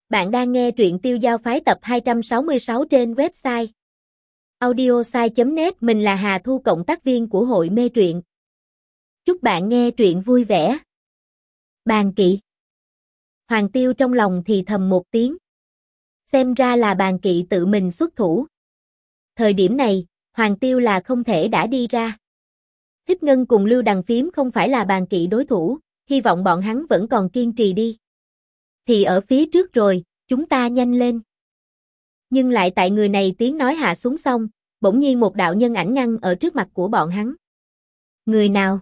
Bạn đang nghe truyện Tiêu Giao Phái tập 266 trên website audiosai.net. Mình là Hà Thu, cộng tác viên của hội mê truyện. Chúc bạn nghe truyện vui vẻ. Bàn kỵ. Hoàng Tiêu trong lòng thì thầm một tiếng. Xem ra là Bàn kỵ tự mình xuất thủ. Thời điểm này, Hoàng Tiêu là không thể đã đi ra. Thích Ngân cùng Lưu Đằng Phím không phải là Bàn kỵ đối thủ, hy vọng bọn hắn vẫn còn kiên trì đi. Thì ở phía trước rồi, chúng ta nhanh lên. Nhưng lại tại người này tiếng nói hạ xuống xong, bỗng nhiên một đạo nhân ảnh ngăn ở trước mặt của bọn hắn. Người nào?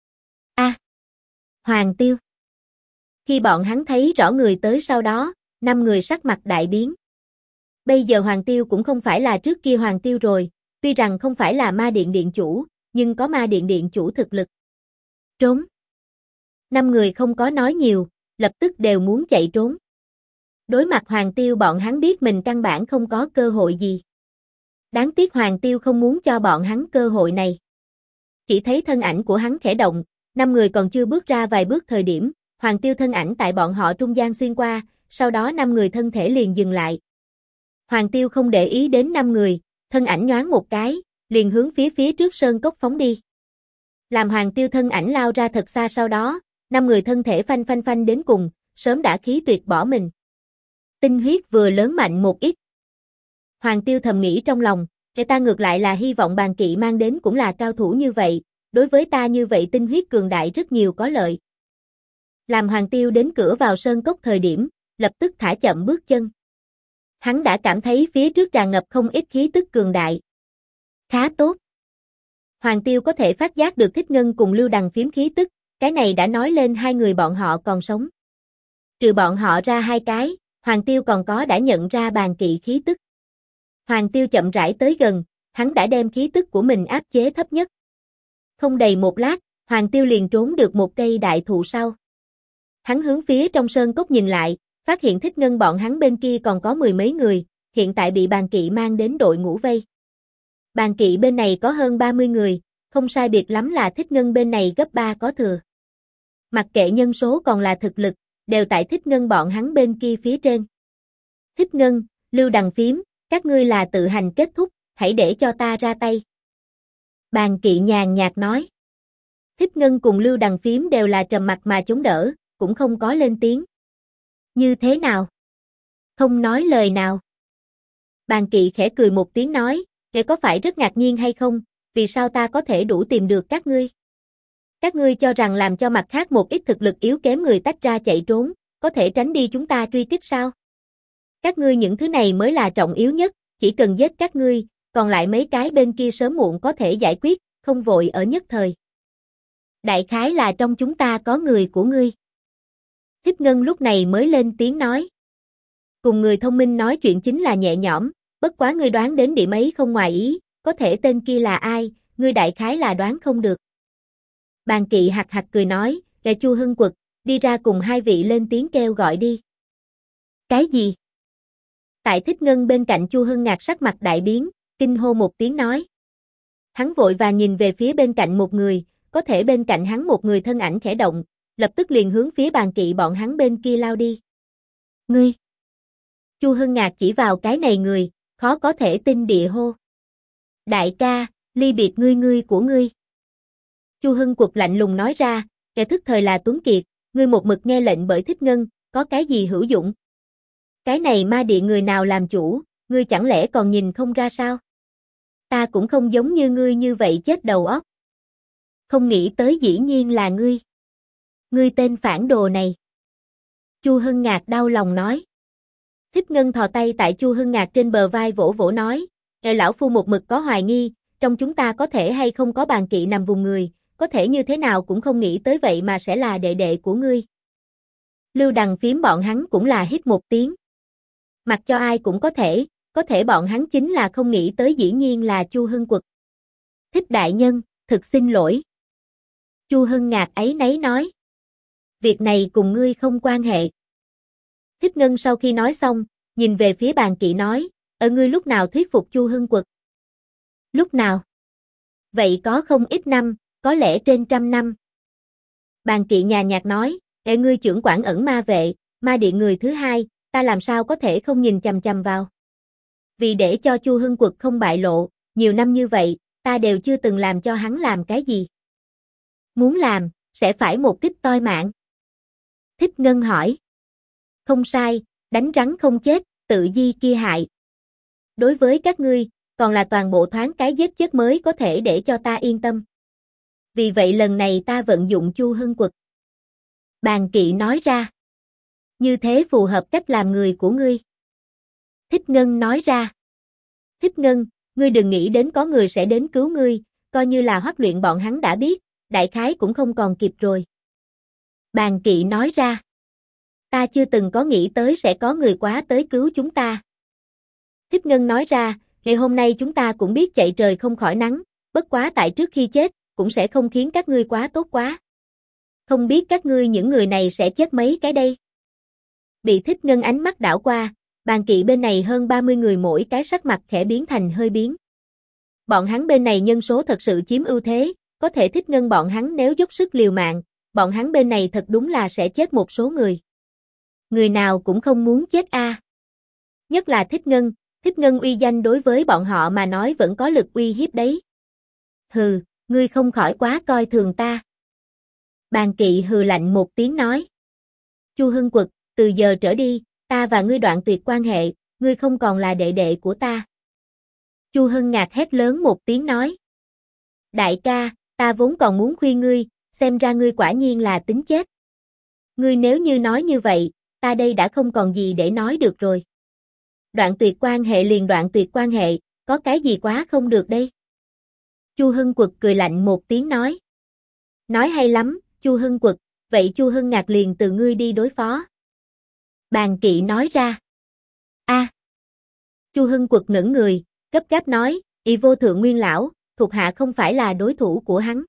Hoàng Tiêu. Khi bọn hắn thấy rõ người tới sau đó, 5 người sắc mặt đại biến. Bây giờ Hoàng Tiêu cũng không phải là trước kia Hoàng Tiêu rồi, tuy rằng không phải là ma điện điện chủ, nhưng có ma điện điện chủ thực lực. Trốn. 5 người không có nói nhiều, lập tức đều muốn chạy trốn. Đối mặt Hoàng Tiêu, bọn hắn biết mình căn bản không có cơ hội gì. Đáng tiếc Hoàng Tiêu không muốn cho bọn hắn cơ hội này. Chỉ thấy thân ảnh của hắn khẽ động, 5 người còn chưa bước ra vài bước thời điểm, Hoàng Tiêu thân ảnh tại bọn họ trung gian xuyên qua, sau đó 5 người thân thể liền dừng lại. Hoàng Tiêu không để ý đến 5 người, thân ảnh nhoáng một cái, liền hướng phía trước sơn cốc phóng đi. Làm Hoàng Tiêu thân ảnh lao ra thật xa, sau đó 5 người thân thể phanh đến cùng, sớm đã khí tuyệt bỏ mình. Tinh huyết vừa lớn mạnh một ít. Hoàng Tiêu thầm nghĩ trong lòng, ta ngược lại là hy vọng Bàn kỵ mang đến cũng là cao thủ như vậy, đối với ta như vậy tinh huyết cường đại rất nhiều có lợi. Làm Hoàng Tiêu đến cửa vào sơn cốc thời điểm, lập tức thả chậm bước chân. Hắn đã cảm thấy phía trước tràn ngập không ít khí tức cường đại. Khá tốt. Hoàng Tiêu có thể phát giác được Thích Ngân cùng Lưu Đằng Phím khí tức, cái này đã nói lên 2 người bọn họ còn sống. Trừ bọn họ ra 2 cái, Hoàng Tiêu còn có đã nhận ra Bàn kỵ khí tức. Hoàng Tiêu chậm rãi tới gần, hắn đã đem khí tức của mình áp chế thấp nhất. Không đầy một lát, Hoàng Tiêu liền trốn được một cây đại thụ sau. Hắn hướng phía trong sơn cốc nhìn lại, phát hiện Thích Ngân bọn hắn bên kia còn có 10 mấy người, hiện tại bị Bàn kỵ mang đến đội ngũ vây. Bàn kỵ bên này có hơn 30 người, không sai biệt lắm là Thích Ngân bên này gấp 3 có thừa. Mặc kệ nhân số còn là thực lực, đều tại Thích Ngân bọn hắn bên kia phía trên. Thích Ngân, Lưu Đằng Phím, các ngươi là tự hành kết thúc, hãy để cho ta ra tay. Bàn kỵ nhàn nhạt nói. Thích Ngân cùng Lưu Đằng Phím đều là trầm mặc mà chống đỡ, cũng không có lên tiếng. Như thế nào? Không nói lời nào. Bàn kỵ khẽ cười một tiếng nói, "Ngươi có phải rất ngạc nhiên hay không, vì sao ta có thể đủ tìm được các ngươi? Các ngươi cho rằng làm cho mặt khác một ít thực lực yếu kém người tách ra chạy trốn, có thể tránh đi chúng ta truy kích sao? Các ngươi những thứ này mới là trọng yếu nhất, chỉ cần giết các ngươi, còn lại mấy cái bên kia sớm muộn có thể giải quyết, không vội ở nhất thời. Đại khái là trong chúng ta có người của ngươi." Thích Ngân lúc này mới lên tiếng nói. Cùng người thông minh nói chuyện chính là nhẹ nhõm, bất quá ngươi đoán đến điểm ấy không ngoài ý, có thể tên kia là ai, ngươi đại khái là đoán không được. Bàn kỵ hạc hạc cười nói, "Là Chu Hưng Quật, đi ra cùng 2 vị lên tiếng kêu gọi đi." Cái gì? Tại Thích Ngân bên cạnh Chu Hưng Ngạc sắc mặt đại biến, kinh hô một tiếng nói. Hắn vội vàng nhìn về phía bên cạnh một người, có thể bên cạnh hắn một người thân ảnh khẽ động, lập tức liền hướng phía Bàn kỵ bọn hắn bên kia lao đi. Ngươi! Chu Hưng Ngạc chỉ vào cái này người, khó có thể tin địa hô. Đại ca, ly biệt ngươi của ngươi. Chu Hưng Quật lạnh lùng nói ra, kẻ thức thời là Tuấn Kiệt, ngươi một mực nghe lệnh bởi Thích Ngân, có cái gì hữu dụng? Cái này ma điện người nào làm chủ, ngươi chẳng lẽ còn nhìn không ra sao? Ta cũng không giống như ngươi như vậy chết đầu óc. Không nghĩ tới dĩ nhiên là ngươi. Ngươi tên phản đồ này. Chu Hưng Ngạc đau lòng nói. Thích Ngân thò tay tại Chu Hưng Ngạc trên bờ vai vỗ vỗ nói, lão phu một mực có hoài nghi, trong chúng ta có thể hay không có Bàn kỵ nằm vùng người, có thể như thế nào cũng không nghĩ tới vậy mà sẽ là đệ đệ của ngươi. Lưu Đằng Phím bọn hắn cũng là hít một tiếng. Mặc cho ai cũng có thể bọn hắn chính là không nghĩ tới dĩ nhiên là Chu Hưng Quật. Thích đại nhân, thực xin lỗi. Chu Hưng Ngạc áy náy nói. Việc này cùng ngươi không quan hệ. Thích Ngân sau khi nói xong, nhìn về phía Bàn kỵ nói, ngươi lúc nào thuyết phục Chu Hưng Quật? Lúc nào? Vậy có không ít năm, có lẽ trên 100 năm. Bàn kỵ nhàn nhạt nói, ngươi trưởng quản ẩn ma vệ, ma điện người thứ 2, ta làm sao có thể không nhìn chằm chằm vào. Vì để cho Chu Hưng Quật không bại lộ, nhiều năm như vậy, ta đều chưa từng làm cho hắn làm cái gì. Muốn làm, sẽ phải một kích toi mạng. Thích Ngân hỏi. Không sai, đánh rắn không chết, tự di kia hại. Đối với các ngươi, còn là toàn bộ thoáng cái giết chết mới có thể để cho ta yên tâm. Vì vậy lần này ta vận dụng Chu Hưng Quật. Bàn Kỵ nói ra. Như thế phù hợp cách làm người của ngươi. Thích Ngân nói ra. Thích Ngân, ngươi đừng nghĩ đến có người sẽ đến cứu ngươi, coi như là Hoắc Luyện bọn hắn đã biết, đại khái cũng không còn kịp rồi. Bàn Kỵ nói ra. Ta chưa từng có nghĩ tới sẽ có người quá tới cứu chúng ta. Thích Ngân nói ra, ngày hôm nay chúng ta cũng biết chạy trời không khỏi nắng, bất quá tại trước khi chết, cũng sẽ không khiến các ngươi quá tốt quá. Không biết các ngươi những người này sẽ chết mấy cái đây. Bị Thích Ngân ánh mắt đảo qua, Bàn Kỵ bên này hơn 30 người mỗi cái sắc mặt khẽ biến thành hơi biến. Bọn hắn bên này nhân số thật sự chiếm ưu thế, có thể Thích Ngân bọn hắn nếu dốc sức liều mạng, bọn hắn bên này thật đúng là sẽ chết một số người. Người nào cũng không muốn chết a. Nhất là Thích Ngân uy danh đối với bọn họ mà nói vẫn có lực uy hiếp đấy. Hừ, ngươi không khỏi quá coi thường ta. Bàn Kỵ hừ lạnh một tiếng nói. Chu Hưng Quật, từ giờ trở đi, ta và ngươi đoạn tuyệt quan hệ, ngươi không còn là đệ đệ của ta. Chu Hưng Ngạc hét lớn một tiếng nói. Đại ca, ta vốn còn muốn khuyên ngươi, xem ra ngươi quả nhiên là tính chết. Ngươi nếu như nói như vậy, ta đây đã không còn gì để nói được rồi. Đoạn tuyệt quan hệ liền đoạn tuyệt quan hệ, có cái gì quá không được đây? Chu Hưng Quật cười lạnh một tiếng nói. Nói hay lắm, Chu Hưng Quật, vậy Chu Hưng Ngạc liền từ ngươi đi đối phó. Bàn Kỵ nói ra. A. Chu Hưng Quật ngẩng người, gấp gáp nói, Y Vô Thượng Nguyên lão, thuộc hạ không phải là đối thủ của hắn.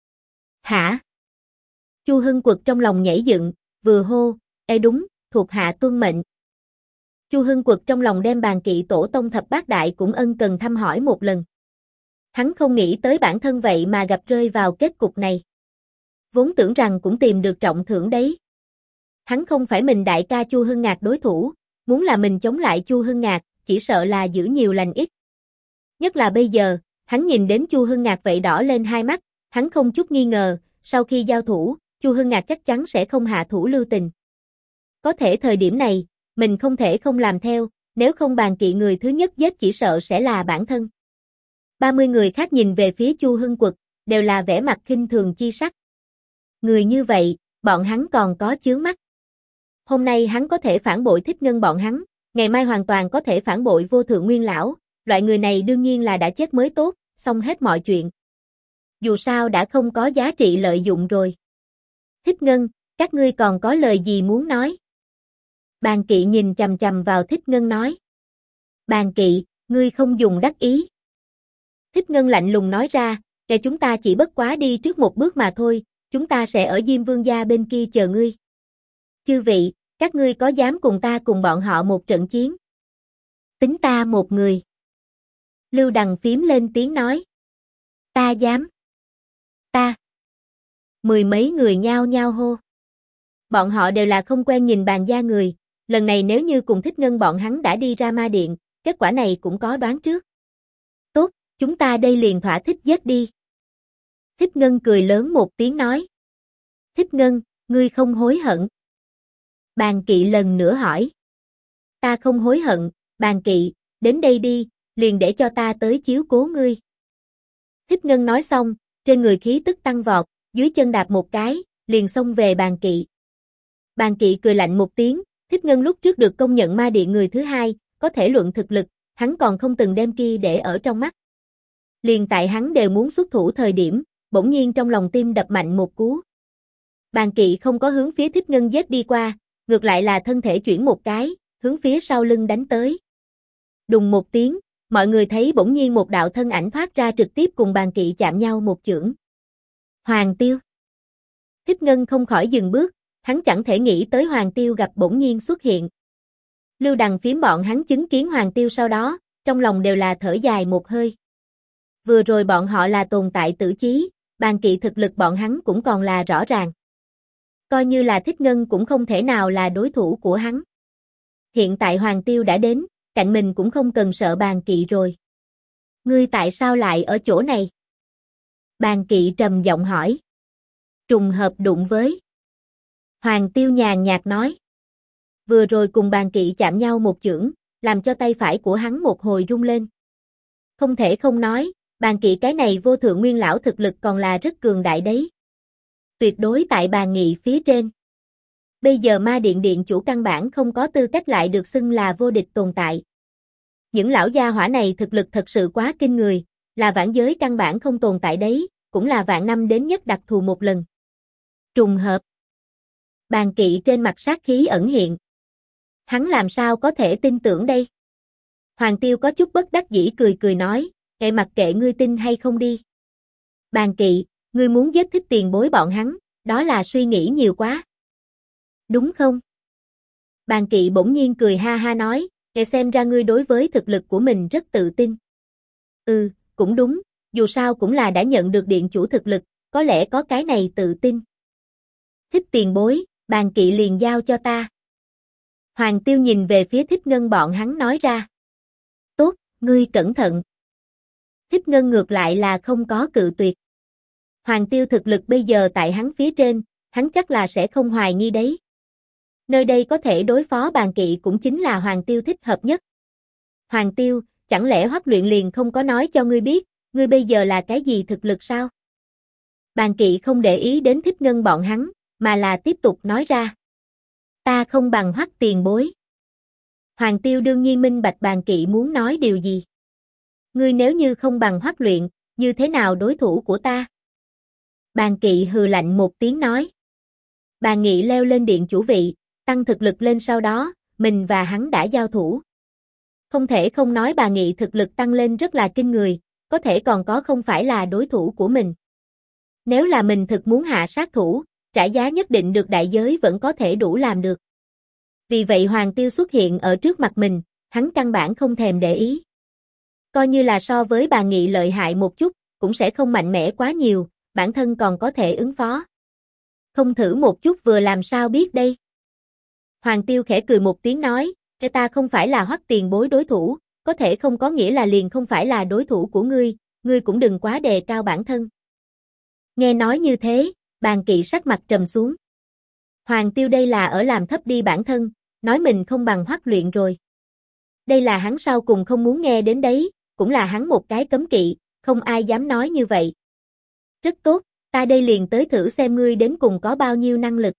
Hả? Chu Hưng Quật trong lòng nhảy dựng, vừa hô, ê đúng, thuộc hạ tuân mệnh. Chu Hưng Quật trong lòng đem Bàn Kỵ tổ tông thập bát đại cũng ân cần thăm hỏi một lần. Hắn không nghĩ tới bản thân vậy mà gặp rơi vào kết cục này. Vốn tưởng rằng cũng tìm được trọng thưởng đấy. Hắn không phải mình đại ca Chu Hưng Ngạc đối thủ, muốn là mình chống lại Chu Hưng Ngạc, chỉ sợ là giữ nhiều lành ít. Nhất là bây giờ, hắn nhìn đến Chu Hưng Ngạc vậy đỏ lên hai mắt, hắn không chút nghi ngờ, sau khi giao thủ, Chu Hưng Ngạc chắc chắn sẽ không hạ thủ lưu tình. Có thể thời điểm này, mình không thể không làm theo, nếu không Bàn Kỵ người thứ nhất giết chỉ sợ sẽ là bản thân. 30 người khác nhìn về phía Chu Hưng Quật, đều là vẻ mặt khinh thường chi sắc. Người như vậy, bọn hắn còn có chướng mắt. Hôm nay hắn có thể phản bội Thích Ngân bọn hắn, ngày mai hoàn toàn có thể phản bội Vô Thượng Nguyên lão, loại người này đương nhiên là đã chết mới tốt, xong hết mọi chuyện. Dù sao đã không có giá trị lợi dụng rồi. Thích Ngân, các ngươi còn có lời gì muốn nói? Bàn Kỵ nhìn chằm chằm vào Thích Ngân nói. Bàn Kỵ, ngươi không dùng đắc ý. Thích Ngân lạnh lùng nói ra, để chúng ta chỉ bất quá đi trước một bước mà thôi, chúng ta sẽ ở Diêm Vương gia bên kia chờ ngươi. Chư vị, các ngươi có dám cùng ta cùng bọn họ một trận chiến? Tính ta một người. Lưu Đằng phím lên tiếng nói. Ta dám. Ta. Mười mấy người nhao nhao hô. Bọn họ đều là không quen nhìn Bàn gia người, lần này nếu như cùng Thích Ngân bọn hắn đã đi ra ma điện, kết quả này cũng có đoán trước. Tốt, chúng ta đây liền thỏa thích giết đi. Thích Ngân cười lớn một tiếng nói. Thích Ngân, ngươi không hối hận? Bàn Kỵ lần nữa hỏi. Ta không hối hận, Bàn Kỵ, đến đây đi, liền để cho ta tới chiếu cố ngươi. Thích Ngân nói xong, trên người khí tức tăng vọt, dưới chân đạp một cái, liền xông về Bàn Kỵ. Bàn Kỵ cười lạnh một tiếng, Thích Ngân lúc trước được công nhận ma điện người thứ hai, có thể luận thực lực, hắn còn không từng đem kia để ở trong mắt. Liền tại hắn đều muốn xuất thủ thời điểm, bỗng nhiên trong lòng tim đập mạnh một cú. Bàn Kỵ không có hướng phía Thích Ngân giết đi qua, ngược lại là thân thể chuyển một cái, hướng phía sau lưng đánh tới. Đùng một tiếng, mọi người thấy bỗng nhiên một đạo thân ảnh thoát ra trực tiếp cùng Bàn Kỵ chạm nhau một chưởng. Hoàng Tiêu. Thích Ngân không khỏi dừng bước, hắn chẳng thể nghĩ tới Hoàng Tiêu gặp bỗng nhiên xuất hiện. Lưu Đằng phím bọn hắn chứng kiến Hoàng Tiêu sau đó, trong lòng đều là thở dài một hơi. Vừa rồi bọn họ là tồn tại tử chí, Bàn Kỵ thực lực bọn hắn cũng còn là rõ ràng. Coi như là Thích Ngân cũng không thể nào là đối thủ của hắn. Hiện tại Hoàng Tiêu đã đến, cạnh mình cũng không cần sợ Bàn Kỵ rồi. Ngươi tại sao lại ở chỗ này? Bàn Kỵ trầm giọng hỏi. Trùng hợp đụng với. Hoàng Tiêu nhàn nhạt nói. Vừa rồi cùng Bàn Kỵ chạm nhau một chưởng, làm cho tay phải của hắn một hồi rung lên. Không thể không nói, Bàn Kỵ cái này vô thượng nguyên lão thực lực còn là rất cường đại đấy. Tuyệt đối tại Bàn Nghị phía trên. Bây giờ Ma Điện Điện chủ căn bản không có tư cách lại được xưng là vô địch tồn tại. Những lão gia hỏa này thực lực thật sự quá kinh người, là vạn giới căn bản không tồn tại đấy, cũng là vạn năm đến nhất đặc thù một lần. Trùng hợp. Bàn Kỵ trên mặt sát khí ẩn hiện. Hắn làm sao có thể tin tưởng đây? Hoàng Tiêu có chút bất đắc dĩ cười cười nói, mặc kệ ngươi tin hay không đi. Bàn Kỵ, ngươi muốn giết Thích Tiền Bối bọn hắn, đó là suy nghĩ nhiều quá. Đúng không? Bàn Kỵ bỗng nhiên cười ha ha nói, xem ra ngươi đối với thực lực của mình rất tự tin. Cũng đúng, dù sao cũng là đã nhận được điện chủ thực lực, có lẽ có cái này tự tin. Thích Tiền Bối, Bàn Kỵ liền giao cho ta. Hoàng Tiêu nhìn về phía Thích Ngân bọn hắn nói ra. Tốt, ngươi cẩn thận. Thích Ngân ngược lại là không có cự tuyệt. Hoàng Tiêu thực lực bây giờ tại hắn phía trên, hắn chắc là sẽ không hoài nghi đấy. Nơi đây có thể đối phó Bàn Kỵ cũng chính là Hoàng Tiêu thích hợp nhất. Hoàng Tiêu, chẳng lẽ Hoắc Luyện liền không có nói cho ngươi biết, ngươi bây giờ là cái gì thực lực sao? Bàn Kỵ không để ý đến Thích Ngân bọn hắn, mà là tiếp tục nói ra. Ta không bằng Hoắc Tiền Bối. Hoàng Tiêu đương nhiên minh bạch Bàn Kỵ muốn nói điều gì. Ngươi nếu như không bằng Hoắc Luyện, như thế nào đối thủ của ta? Bàn Kỵ hừ lạnh một tiếng nói. Bàn Nghị leo lên điện chủ vị, tăng thực lực lên sau đó, mình và hắn đã giao thủ. Không thể không nói Bàn Nghị thực lực tăng lên rất là kinh người, có thể còn có không phải là đối thủ của mình. Nếu là mình thực muốn hạ sát thủ, trả giá nhất định được đại giới vẫn có thể đủ làm được. Vì vậy Hoàng Tiêu xuất hiện ở trước mặt mình, hắn căn bản không thèm để ý. Coi như là so với Bàn Nghị lợi hại một chút, cũng sẽ không mạnh mẽ quá nhiều, bản thân còn có thể ứng phó. Không thử một chút vừa làm sao biết đây. Hoàng Tiêu khẽ cười một tiếng nói, ta không phải là Hoắc Tiền Bối đối thủ, có thể không có nghĩa là liền không phải là đối thủ của ngươi cũng đừng quá đề cao bản thân. Nghe nói như thế, Bàn Kỵ sắc mặt trầm xuống. Hoàng Tiêu đây là ở làm thấp đi bản thân, nói mình không bằng Hoắc Luyện rồi. Đây là hắn sau cùng không muốn nghe đến đấy, cũng là hắn một cái cấm kỵ, không ai dám nói như vậy. Rất tốt, ta đây liền tới thử xem ngươi đến cùng có bao nhiêu năng lực.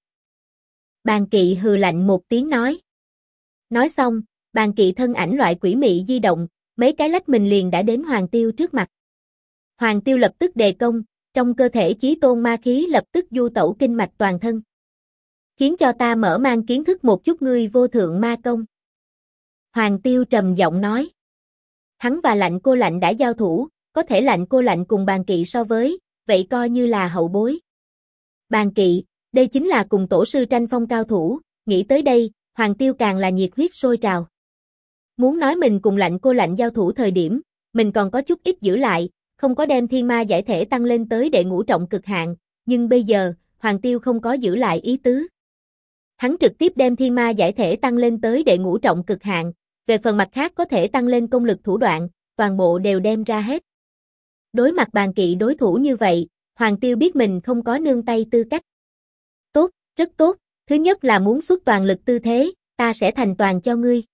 Bàn Kỵ hừ lạnh một tiếng nói. Nói xong, Bàn Kỵ thân ảnh loại quỷ mị di động, mấy cái lách mình liền đã đến Hoàng Tiêu trước mặt. Hoàng Tiêu lập tức đề công, trong cơ thể chí tôn ma khí lập tức du tẩu kinh mạch toàn thân. Khiến cho ta mở mang kiến thức một chút ngươi vô thượng ma công. Hoàng Tiêu trầm giọng nói. Hắn và Lạnh Cô Lạnh đã giao thủ, có thể Lạnh Cô Lạnh cùng Bàn Kỵ so với, vậy coi như là hậu bối. Bàn Kỵ, đây chính là cùng tổ sư tranh phong cao thủ, nghĩ tới đây, Hoàng Tiêu càng là nhiệt huyết sôi trào. Muốn nói mình cùng Lạnh Cô Lạnh giao thủ thời điểm, mình còn có chút ít giữ lại, không có đem thiên ma giải thể tăng lên tới đệ ngũ trọng cực hạn, nhưng bây giờ, Hoàng Tiêu không có giữ lại ý tứ. Hắn trực tiếp đem thiên ma giải thể tăng lên tới đệ ngũ trọng cực hạn, về phần mặt khác có thể tăng lên công lực thủ đoạn, toàn bộ đều đem ra hết. Đối mặt Bàn Kỵ đối thủ như vậy, Hoàng Tiêu biết mình không có nương tay tư cách. Tốt, rất tốt, thứ nhất là muốn xuất toàn lực tư thế, ta sẽ thành toàn cho ngươi.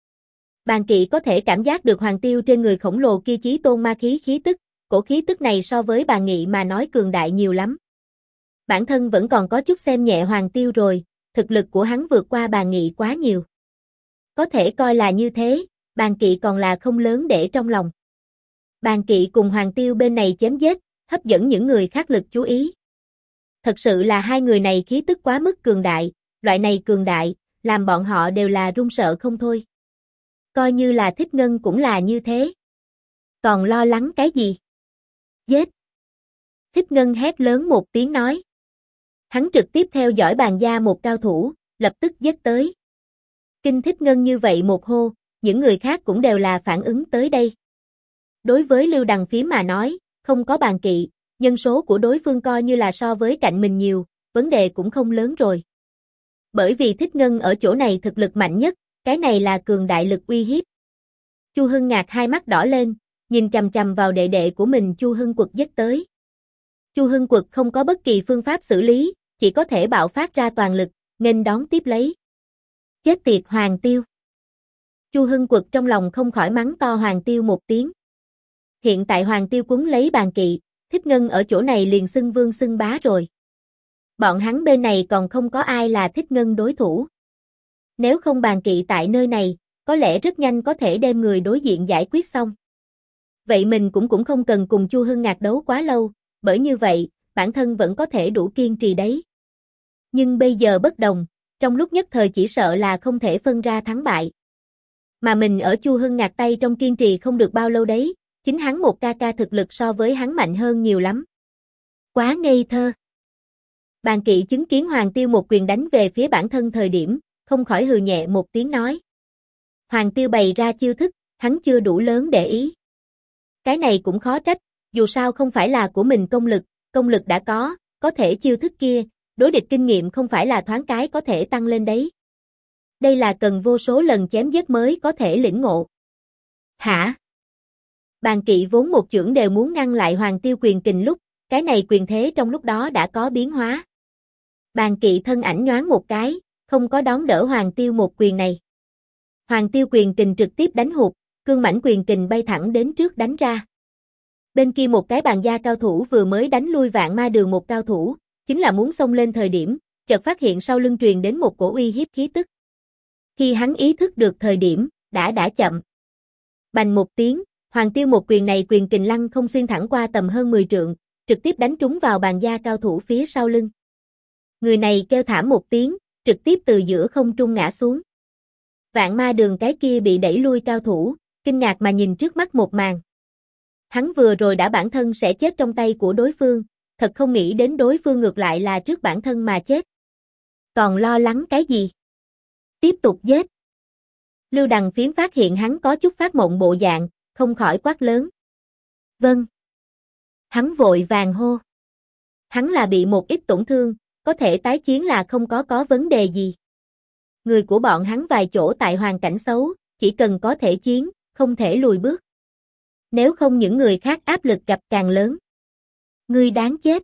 Bàn Kỵ có thể cảm giác được Hoàng Tiêu trên người khổng lồ kia chí tôn ma khí khí tức, cổ khí tức này so với Bàn Nghị mà nói cường đại nhiều lắm. Bản thân vẫn còn có chút xem nhẹ Hoàng Tiêu rồi, thực lực của hắn vượt qua Bàn Nghị quá nhiều. Có thể coi là như thế, Bàn Kỵ còn là không lớn để trong lòng. Bàn Kỵ cùng Hoàng Tiêu bên này chém giết, hấp dẫn những người khác lực chú ý. Thật sự là hai người này khí tức quá mức cường đại, loại này cường đại, làm bọn họ đều là run sợ không thôi. Coi như là Thích Ngân cũng là như thế. Còn lo lắng cái gì? Giết! Thích Ngân hét lớn một tiếng nói. Hắn trực tiếp theo dõi Bàn gia một cao thủ, lập tức giết tới. Kinh Thích Ngân như vậy một hô, những người khác cũng đều là phản ứng tới đây. Đối với Lưu Đằng Phím mà nói, không có Bàn Kỵ, nhân số của đối phương coi như là so với cạnh mình nhiều, vấn đề cũng không lớn rồi. Bởi vì Thích Ngân ở chỗ này thực lực mạnh nhất, cái này là cường đại lực uy hiếp. Chu Hưng Ngạc hai mắt đỏ lên, nhìn chằm chằm vào đệ đệ của mình Chu Hưng Quật giết tới. Chu Hưng Quật không có bất kỳ phương pháp xử lý, chỉ có thể bạo phát ra toàn lực, nên đón tiếp lấy. Chết tiệt Hoàng Tiêu. Chu Hưng Quật trong lòng không khỏi mắng to Hoàng Tiêu một tiếng. Hiện tại Hoàng Tiêu quấn lấy Bàn Kỵ, Thích Ngân ở chỗ này liền xưng vương xưng bá rồi. Bọn hắn bên này còn không có ai là Thích Ngân đối thủ. Nếu không Bàn Kỵ tại nơi này, có lẽ rất nhanh có thể đem người đối diện giải quyết xong. Vậy mình cũng không cần cùng Chu Hưng Ngạc đấu quá lâu, bởi như vậy, bản thân vẫn có thể đủ kiên trì đấy. Nhưng bây giờ bất đồng, trong lúc nhất thời chỉ sợ là không thể phân ra thắng bại. Mà mình ở Chu Hưng Ngạc tay trong kiên trì không được bao lâu đấy, chính hắn một ca ca thực lực so với hắn mạnh hơn nhiều lắm. Quá ngây thơ. Bàn Kỵ chứng kiến Hoàng Tiêu một quyền đánh về phía bản thân thời điểm, không khỏi hừ nhẹ một tiếng nói. Hoàng Tiêu bày ra chiêu thức, hắn chưa đủ lớn để ý. Cái này cũng khó trách, dù sao không phải là của mình công lực đã có thể chiêu thức kia, đối địch kinh nghiệm không phải là thoáng cái có thể tăng lên đấy. Đây là cần vô số lần chém giết mới có thể lĩnh ngộ. Hả? Bàn Kỵ vốn một chưởng đều muốn ngăn lại Hoàng Tiêu quyền kình lúc, cái này quyền thế trong lúc đó đã có biến hóa. Bàn Kỵ thân ảnh nhoáng một cái, không có đón đỡ Hoàng Tiêu một quyền này. Hoàng Tiêu quyền kình trực tiếp đánh hụt, cương mãnh quyền kình bay thẳng đến trước đánh ra. Bên kia một cái bàn gia cao thủ vừa mới đánh lui Vạn Ma Đường một cao thủ, chính là muốn xông lên thời điểm, chợt phát hiện sau lưng truyền đến một cổ uy hiếp khí tức. Khi hắn ý thức được thời điểm, đã chậm. Bành một tiếng, Hoàng Tiêu một quyền này quyền kình lăng không xuyên thẳng qua tầm hơn 10 trượng, trực tiếp đánh trúng vào bàn gia cao thủ phía sau lưng. Người này kêu thảm một tiếng, trực tiếp từ giữa không trung ngã xuống. Vạn Ma Đường cái kia bị đẩy lui cao thủ, kinh ngạc mà nhìn trước mắt một màn. Hắn vừa rồi đã bản thân sẽ chết trong tay của đối phương, thật không nghĩ đến đối phương ngược lại là trước bản thân mà chết. Còn lo lắng cái gì? Tiếp tục giết. Lưu Đằng Phiếm phát hiện hắn có chút phát mộng bộ dạng, không khỏi quát lớn. Vâng. Hắn vội vàng hô. Hắn là bị một ít tổn thương, có thể tái chiến là không có vấn đề gì. Người của bọn hắn vài chỗ tại hoàn cảnh xấu, chỉ cần có thể chiến, không thể lùi bước. Nếu không những người khác áp lực gặp càng lớn. Ngươi đáng chết.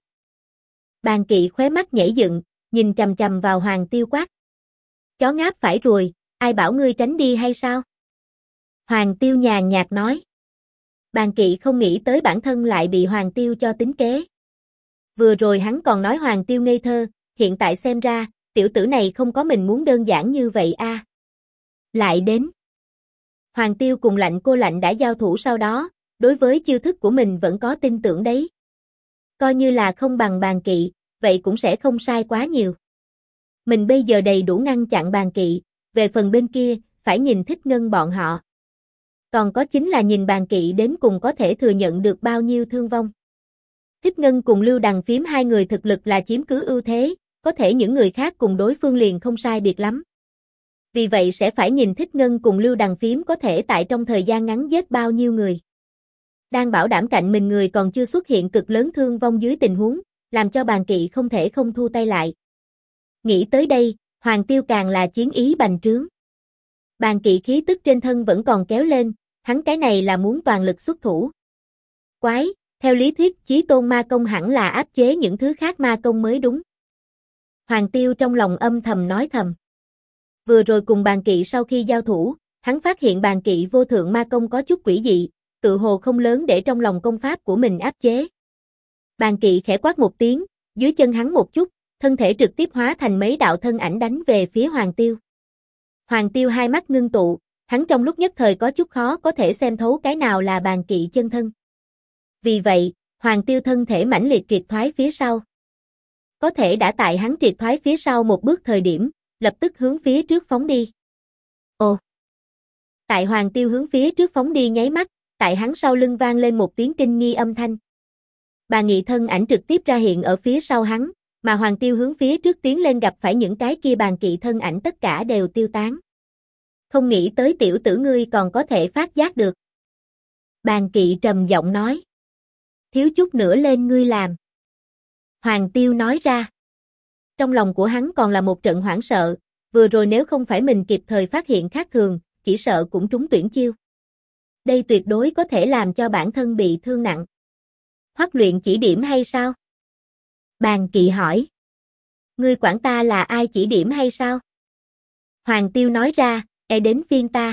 Bàn Kỵ khóe mắt nhảy dựng, nhìn chằm chằm vào Hoàng Tiêu quát. Chó ngáp phải ruồi, ai bảo ngươi tránh đi hay sao? Hoàng Tiêu nhàn nhạt nói. Bàn Kỵ không nghĩ tới bản thân lại bị Hoàng Tiêu cho tính kế. Vừa rồi hắn còn nói Hoàng Tiêu ngây thơ, hiện tại xem ra, tiểu tử này không có mình muốn đơn giản như vậy a. Lại đến. Hoàng Tiêu cùng Lạnh Cô Lạnh đã giao thủ sau đó, đối với chiêu thức của mình vẫn có tin tưởng đấy. Coi như là không bằng Bàn Kỵ, vậy cũng sẽ không sai quá nhiều. Mình bây giờ đầy đủ ngăn chặn Bàn Kỵ, về phần bên kia, phải nhìn Thích Ngân bọn họ. Còn có chính là nhìn Bàn Kỵ đến cùng có thể thừa nhận được bao nhiêu thương vong. Thích Ngân cùng Lưu Đằng Phiếm hai người thực lực là chiếm cứ ưu thế, có thể những người khác cùng đối phương liền không sai biệt lắm. Vì vậy sẽ phải nhìn Thích Ngân cùng Lưu Đằng Phiếm có thể tại trong thời gian ngắn giết bao nhiêu người. Đang bảo đảm cạnh mình người còn chưa xuất hiện cực lớn thương vong dưới tình huống, làm cho Bàn Kỵ không thể không thu tay lại. Nghĩ tới đây, Hoàng Tiêu càng là chiến ý bành trướng. Bàn Kỵ khí tức trên thân vẫn còn kéo lên, hắn cái này là muốn toàn lực xuất thủ. Quái, theo lý thuyết Chí Tôn ma công hẳn là áp chế những thứ khác ma công mới đúng. Hoàng Tiêu trong lòng âm thầm nói thầm. Vừa rồi cùng Bàn Kỵ sau khi giao thủ, hắn phát hiện Bàn Kỵ vô thượng ma công có chút quỷ dị, tự hồ không lớn để trong lòng công pháp của mình áp chế. Bàn Kỵ khẽ quát một tiếng, dưới chân hắn một chút, thân thể trực tiếp hóa thành mấy đạo thân ảnh đánh về phía Hoàng Tiêu. Hoàng Tiêu hai mắt ngưng tụ, hắn trong lúc nhất thời có chút khó có thể xem thấu cái nào là Bàn Kỵ chân thân. Vì vậy, Hoàng Tiêu thân thể mãnh liệt triệt thoái phía sau. Có thể đã tại hắn triệt thoái phía sau một bước thời điểm, lập tức hướng phía trước phóng đi. Ồ! Tại Hoàng Tiêu hướng phía trước phóng đi nháy mắt, tại hắn sau lưng vang lên một tiếng kinh nghi âm thanh. Bà Nghị thân ảnh trực tiếp ra hiện ở phía sau hắn, mà Hoàng Tiêu hướng phía trước tiến lên gặp phải những cái kia Bàn Kỵ thân ảnh tất cả đều tiêu tán. Không nghĩ tới tiểu tử ngươi còn có thể phát giác được. Bàn Kỵ trầm giọng nói. Thiếu chút nữa lên ngươi làm. Hoàng Tiêu nói ra. Trong lòng của hắn còn là một trận hoảng sợ, vừa rồi nếu không phải mình kịp thời phát hiện khác thường, chỉ sợ cũng trúng tuyển chiêu. Đây tuyệt đối có thể làm cho bản thân bị thương nặng. Hoắc luyện chỉ điểm hay sao? Bàn Kỵ hỏi. Ngươi quản ta là ai chỉ điểm hay sao? Hoàng Tiêu nói ra, đến phiên ta.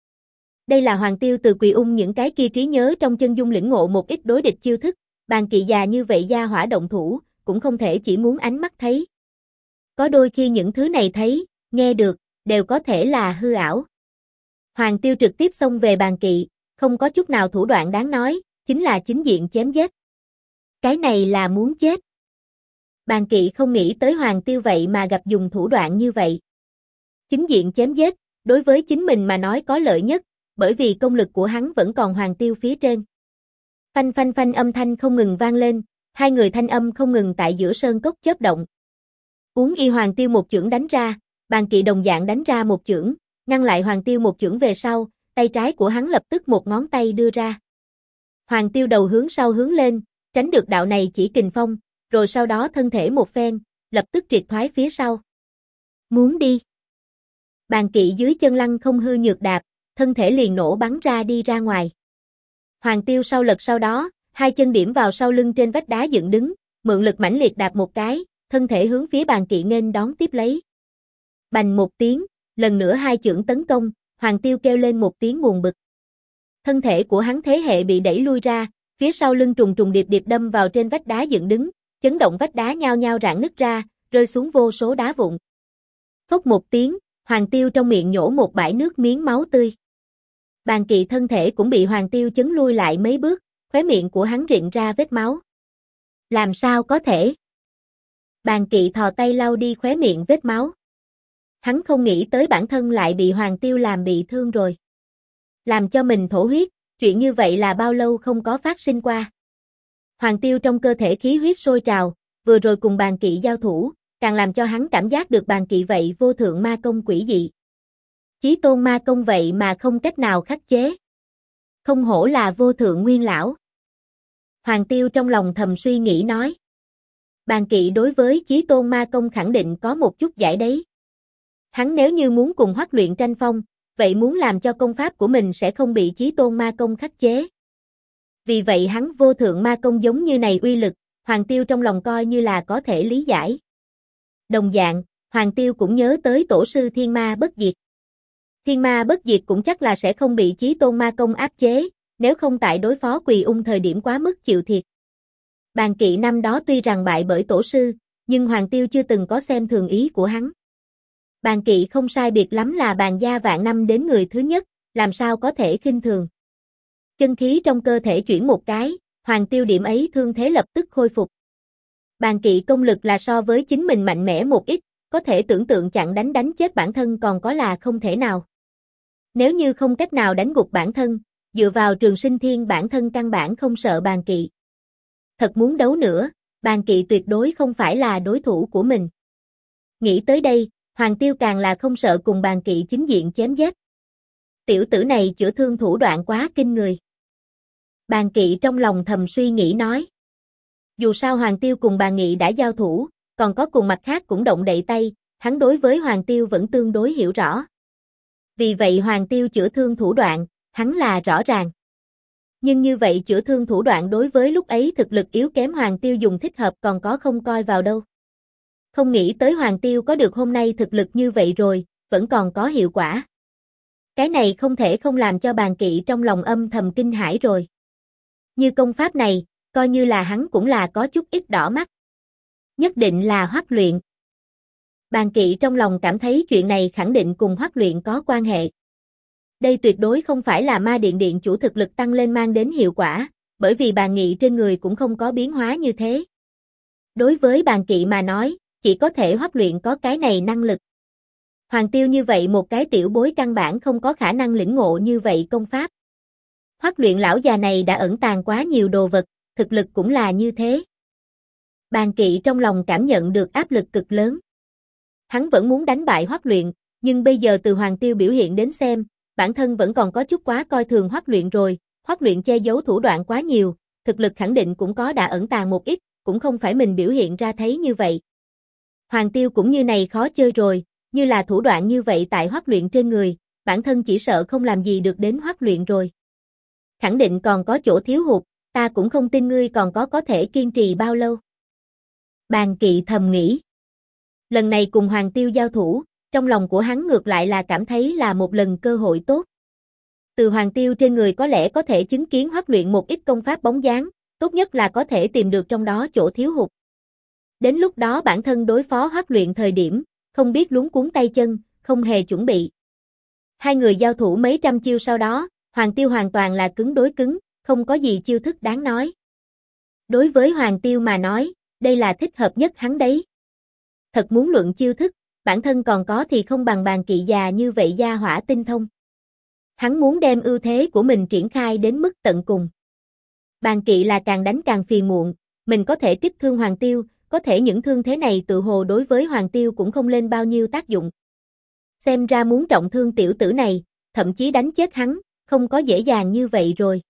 Đây là Hoàng Tiêu từ Quỳ Ung những cái kia trí nhớ trong chân dung lĩnh ngộ một ít đối địch chiêu thức, Bàn Kỵ già như vậy gia hỏa động thủ, cũng không thể chỉ muốn ánh mắt thấy. Có đôi khi những thứ này thấy, nghe được, đều có thể là hư ảo. Hoàng Tiêu trực tiếp xông về Bàn Kỵ, không có chút nào thủ đoạn đáng nói, chính là chính diện chém giết. Cái này là muốn chết. Bàn Kỵ không nghĩ tới Hoàng Tiêu vậy mà gặp dùng thủ đoạn như vậy. Chính diện chém giết, đối với chính mình mà nói có lợi nhất, bởi vì công lực của hắn vẫn còn Hoàng Tiêu phía trên. Phanh phanh phanh âm thanh không ngừng vang lên, hai người thanh âm không ngừng tại giữa sơn cốc chớp động. Uống y Hoàng Tiêu một chưởng đánh ra, Bàn Kỵ đồng dạng đánh ra một chưởng, ngăn lại Hoàng Tiêu một chưởng về sau, tay trái của hắn lập tức một ngón tay đưa ra. Hoàng Tiêu đầu hướng sau hướng lên, tránh được đạo này chỉ kình phong, rồi sau đó thân thể một phen, lập tức triệt thoái phía sau. Muốn đi. Bàn Kỵ dưới chân lăng không hư nhược đạp, thân thể liền nổ bắn ra đi ra ngoài. Hoàng Tiêu sau lật sau đó, hai chân điểm vào sau lưng trên vách đá dựng đứng, mượn lực mãnh liệt đạp một cái, thân thể hướng phía Bàn Kỵ nghênh đón tiếp lấy. Bành một tiếng, lần nữa hai chưởng tấn công, Hoàng Tiêu kêu lên một tiếng buồn bực. Thân thể của hắn thế hệ bị đẩy lui ra, phía sau lưng trùng trùng điệp điệp đâm vào trên vách đá dựng đứng, chấn động vách đá nhao nhao rạn nứt ra, rơi xuống vô số đá vụn. Phốc một tiếng, Hoàng Tiêu trong miệng nhổ một bãi nước miếng máu tươi. Bàn Kỵ thân thể cũng bị Hoàng Tiêu chấn lui lại mấy bước, khóe miệng của hắn rịn ra vết máu. Làm sao có thể? Bàn Kỵ thò tay lau đi khóe miệng vết máu. Hắn không nghĩ tới bản thân lại bị Hoàng Tiêu làm bị thương rồi. Làm cho mình thổ huyết, chuyện như vậy là bao lâu không có phát sinh qua. Hoàng Tiêu trong cơ thể khí huyết sôi trào, vừa rồi cùng Bàn Kỵ giao thủ, càng làm cho hắn cảm giác được Bàn Kỵ vậy vô thượng ma công quỷ dị. Chí tôn ma công vậy mà không cách nào khắc chế. Không hổ là vô thượng nguyên lão. Hoàng Tiêu trong lòng thầm suy nghĩ nói. Bàn Kỵ đối với chí tôn ma công khẳng định có một chút giải đấy. Hắn nếu như muốn cùng Hoắc luyện tranh phong, vậy muốn làm cho công pháp của mình sẽ không bị chí tôn ma công khắc chế. Vì vậy hắn vô thượng ma công giống như này uy lực, Hoàng Tiêu trong lòng coi như là có thể lý giải. Đồng dạng, Hoàng Tiêu cũng nhớ tới tổ sư Thiên Ma Bất Diệt. Thiên Ma Bất Diệt cũng chắc là sẽ không bị chí tôn ma công áp chế, nếu không tại đối phó Quỳ Ung thời điểm quá mức chịu thiệt. Bàn Kỵ năm đó tuy rằng bại bởi tổ sư, nhưng Hoàng Tiêu chưa từng có xem thường ý của hắn. Bàn Kỵ không sai biệt lắm là bàn gia vạn năm đến người thứ nhất, làm sao có thể khinh thường. Chân khí trong cơ thể chuyển một cái, Hoàng Tiêu điểm ấy thương thế lập tức khôi phục. Bàn Kỵ công lực là so với chính mình mạnh mẽ một ít, có thể tưởng tượng chặn đánh chết bản thân còn có là không thể nào. Nếu như không cách nào đánh gục bản thân, dựa vào Trường Sinh Thiên bản thân căn bản không sợ Bàn Kỵ. Thật muốn đấu nữa, Bàn Kỵ tuyệt đối không phải là đối thủ của mình. Nghĩ tới đây, Hoàng Tiêu càng là không sợ cùng Bàn Kỵ chính diện chém giết. Tiểu tử này chữa thương thủ đoạn quá kinh người. Bàn Kỵ trong lòng thầm suy nghĩ nói. Dù sao Hoàng Tiêu cùng Bàn Nghị đã giao thủ, còn có cùng mặt khác cũng động đậy tay, hắn đối với Hoàng Tiêu vẫn tương đối hiểu rõ. Vì vậy Hoàng Tiêu chữa thương thủ đoạn, hắn là rõ ràng. Nhưng như vậy chữa thương thủ đoạn đối với lúc ấy thực lực yếu kém Hoàng Tiêu dùng thích hợp còn có không coi vào đâu. Không nghĩ tới Hoàng Tiêu có được hôm nay thực lực như vậy rồi, vẫn còn có hiệu quả. Cái này không thể không làm cho Bàn Kỵ trong lòng âm thầm kinh hãi rồi. Như công pháp này, coi như là hắn cũng là có chút ít đỏ mắt. Nhất định là Hoắc luyện. Bàn Kỵ trong lòng cảm thấy chuyện này khẳng định cùng Hoắc luyện có quan hệ. Đây tuyệt đối không phải là ma điện điện chủ thực lực tăng lên mang đến hiệu quả, bởi vì Bàn Nghị trên người cũng không có biến hóa như thế. Đối với Bàn Kỵ mà nói, chỉ có thể Hoắc luyện có cái này năng lực. Hoàng Tiêu như vậy một cái tiểu bối căn bản không có khả năng lĩnh ngộ như vậy công pháp. Hoắc luyện lão già này đã ẩn tàng quá nhiều đồ vật, thực lực cũng là như thế. Bàn Kỵ trong lòng cảm nhận được áp lực cực lớn. Hắn vẫn muốn đánh bại Hoắc luyện, nhưng bây giờ từ Hoàng Tiêu biểu hiện đến xem, bản thân vẫn còn có chút quá coi thường Hoắc luyện rồi, Hoắc luyện che giấu thủ đoạn quá nhiều, thực lực khẳng định cũng có đã ẩn tàng một ít, cũng không phải mình biểu hiện ra thấy như vậy. Hoàng Tiêu cũng như này khó chơi rồi, Như là thủ đoạn như vậy tại Hoắc Luyện trên người, bản thân chỉ sợ không làm gì được đến Hoắc Luyện rồi. Khẳng định còn có chỗ thiếu hụt, ta cũng không tin ngươi còn có thể kiên trì bao lâu. Bàn Kỵ thầm nghĩ. Lần này cùng Hoàng Tiêu giao thủ, trong lòng của hắn ngược lại là cảm thấy là một lần cơ hội tốt. Từ Hoàng Tiêu trên người có lẽ có thể chứng kiến Hoắc Luyện một ít công pháp bóng dáng, tốt nhất là có thể tìm được trong đó chỗ thiếu hụt. Đến lúc đó bản thân đối phó Hoắc Luyện thời điểm, không biết luống cuống tay chân, không hề chuẩn bị. Hai người giao thủ mấy trăm chiêu sau đó, Hoàng Tiêu hoàn toàn là cứng đối cứng, không có gì chiêu thức đáng nói. Đối với Hoàng Tiêu mà nói, đây là thích hợp nhất hắn đấy. Thật muốn luận chiêu thức, bản thân còn có thì không bằng Bàn Kỵ già như vậy gia hỏa tinh thông. Hắn muốn đem ưu thế của mình triển khai đến mức tận cùng. Bàn Kỵ là càng đánh càng phiền muộn, mình có thể kích thương Hoàng Tiêu, có thể những thương thế này tự hồ đối với Hoàng Tiêu cũng không lên bao nhiêu tác dụng. Xem ra muốn trọng thương tiểu tử này, thậm chí đánh chết hắn, không có dễ dàng như vậy rồi.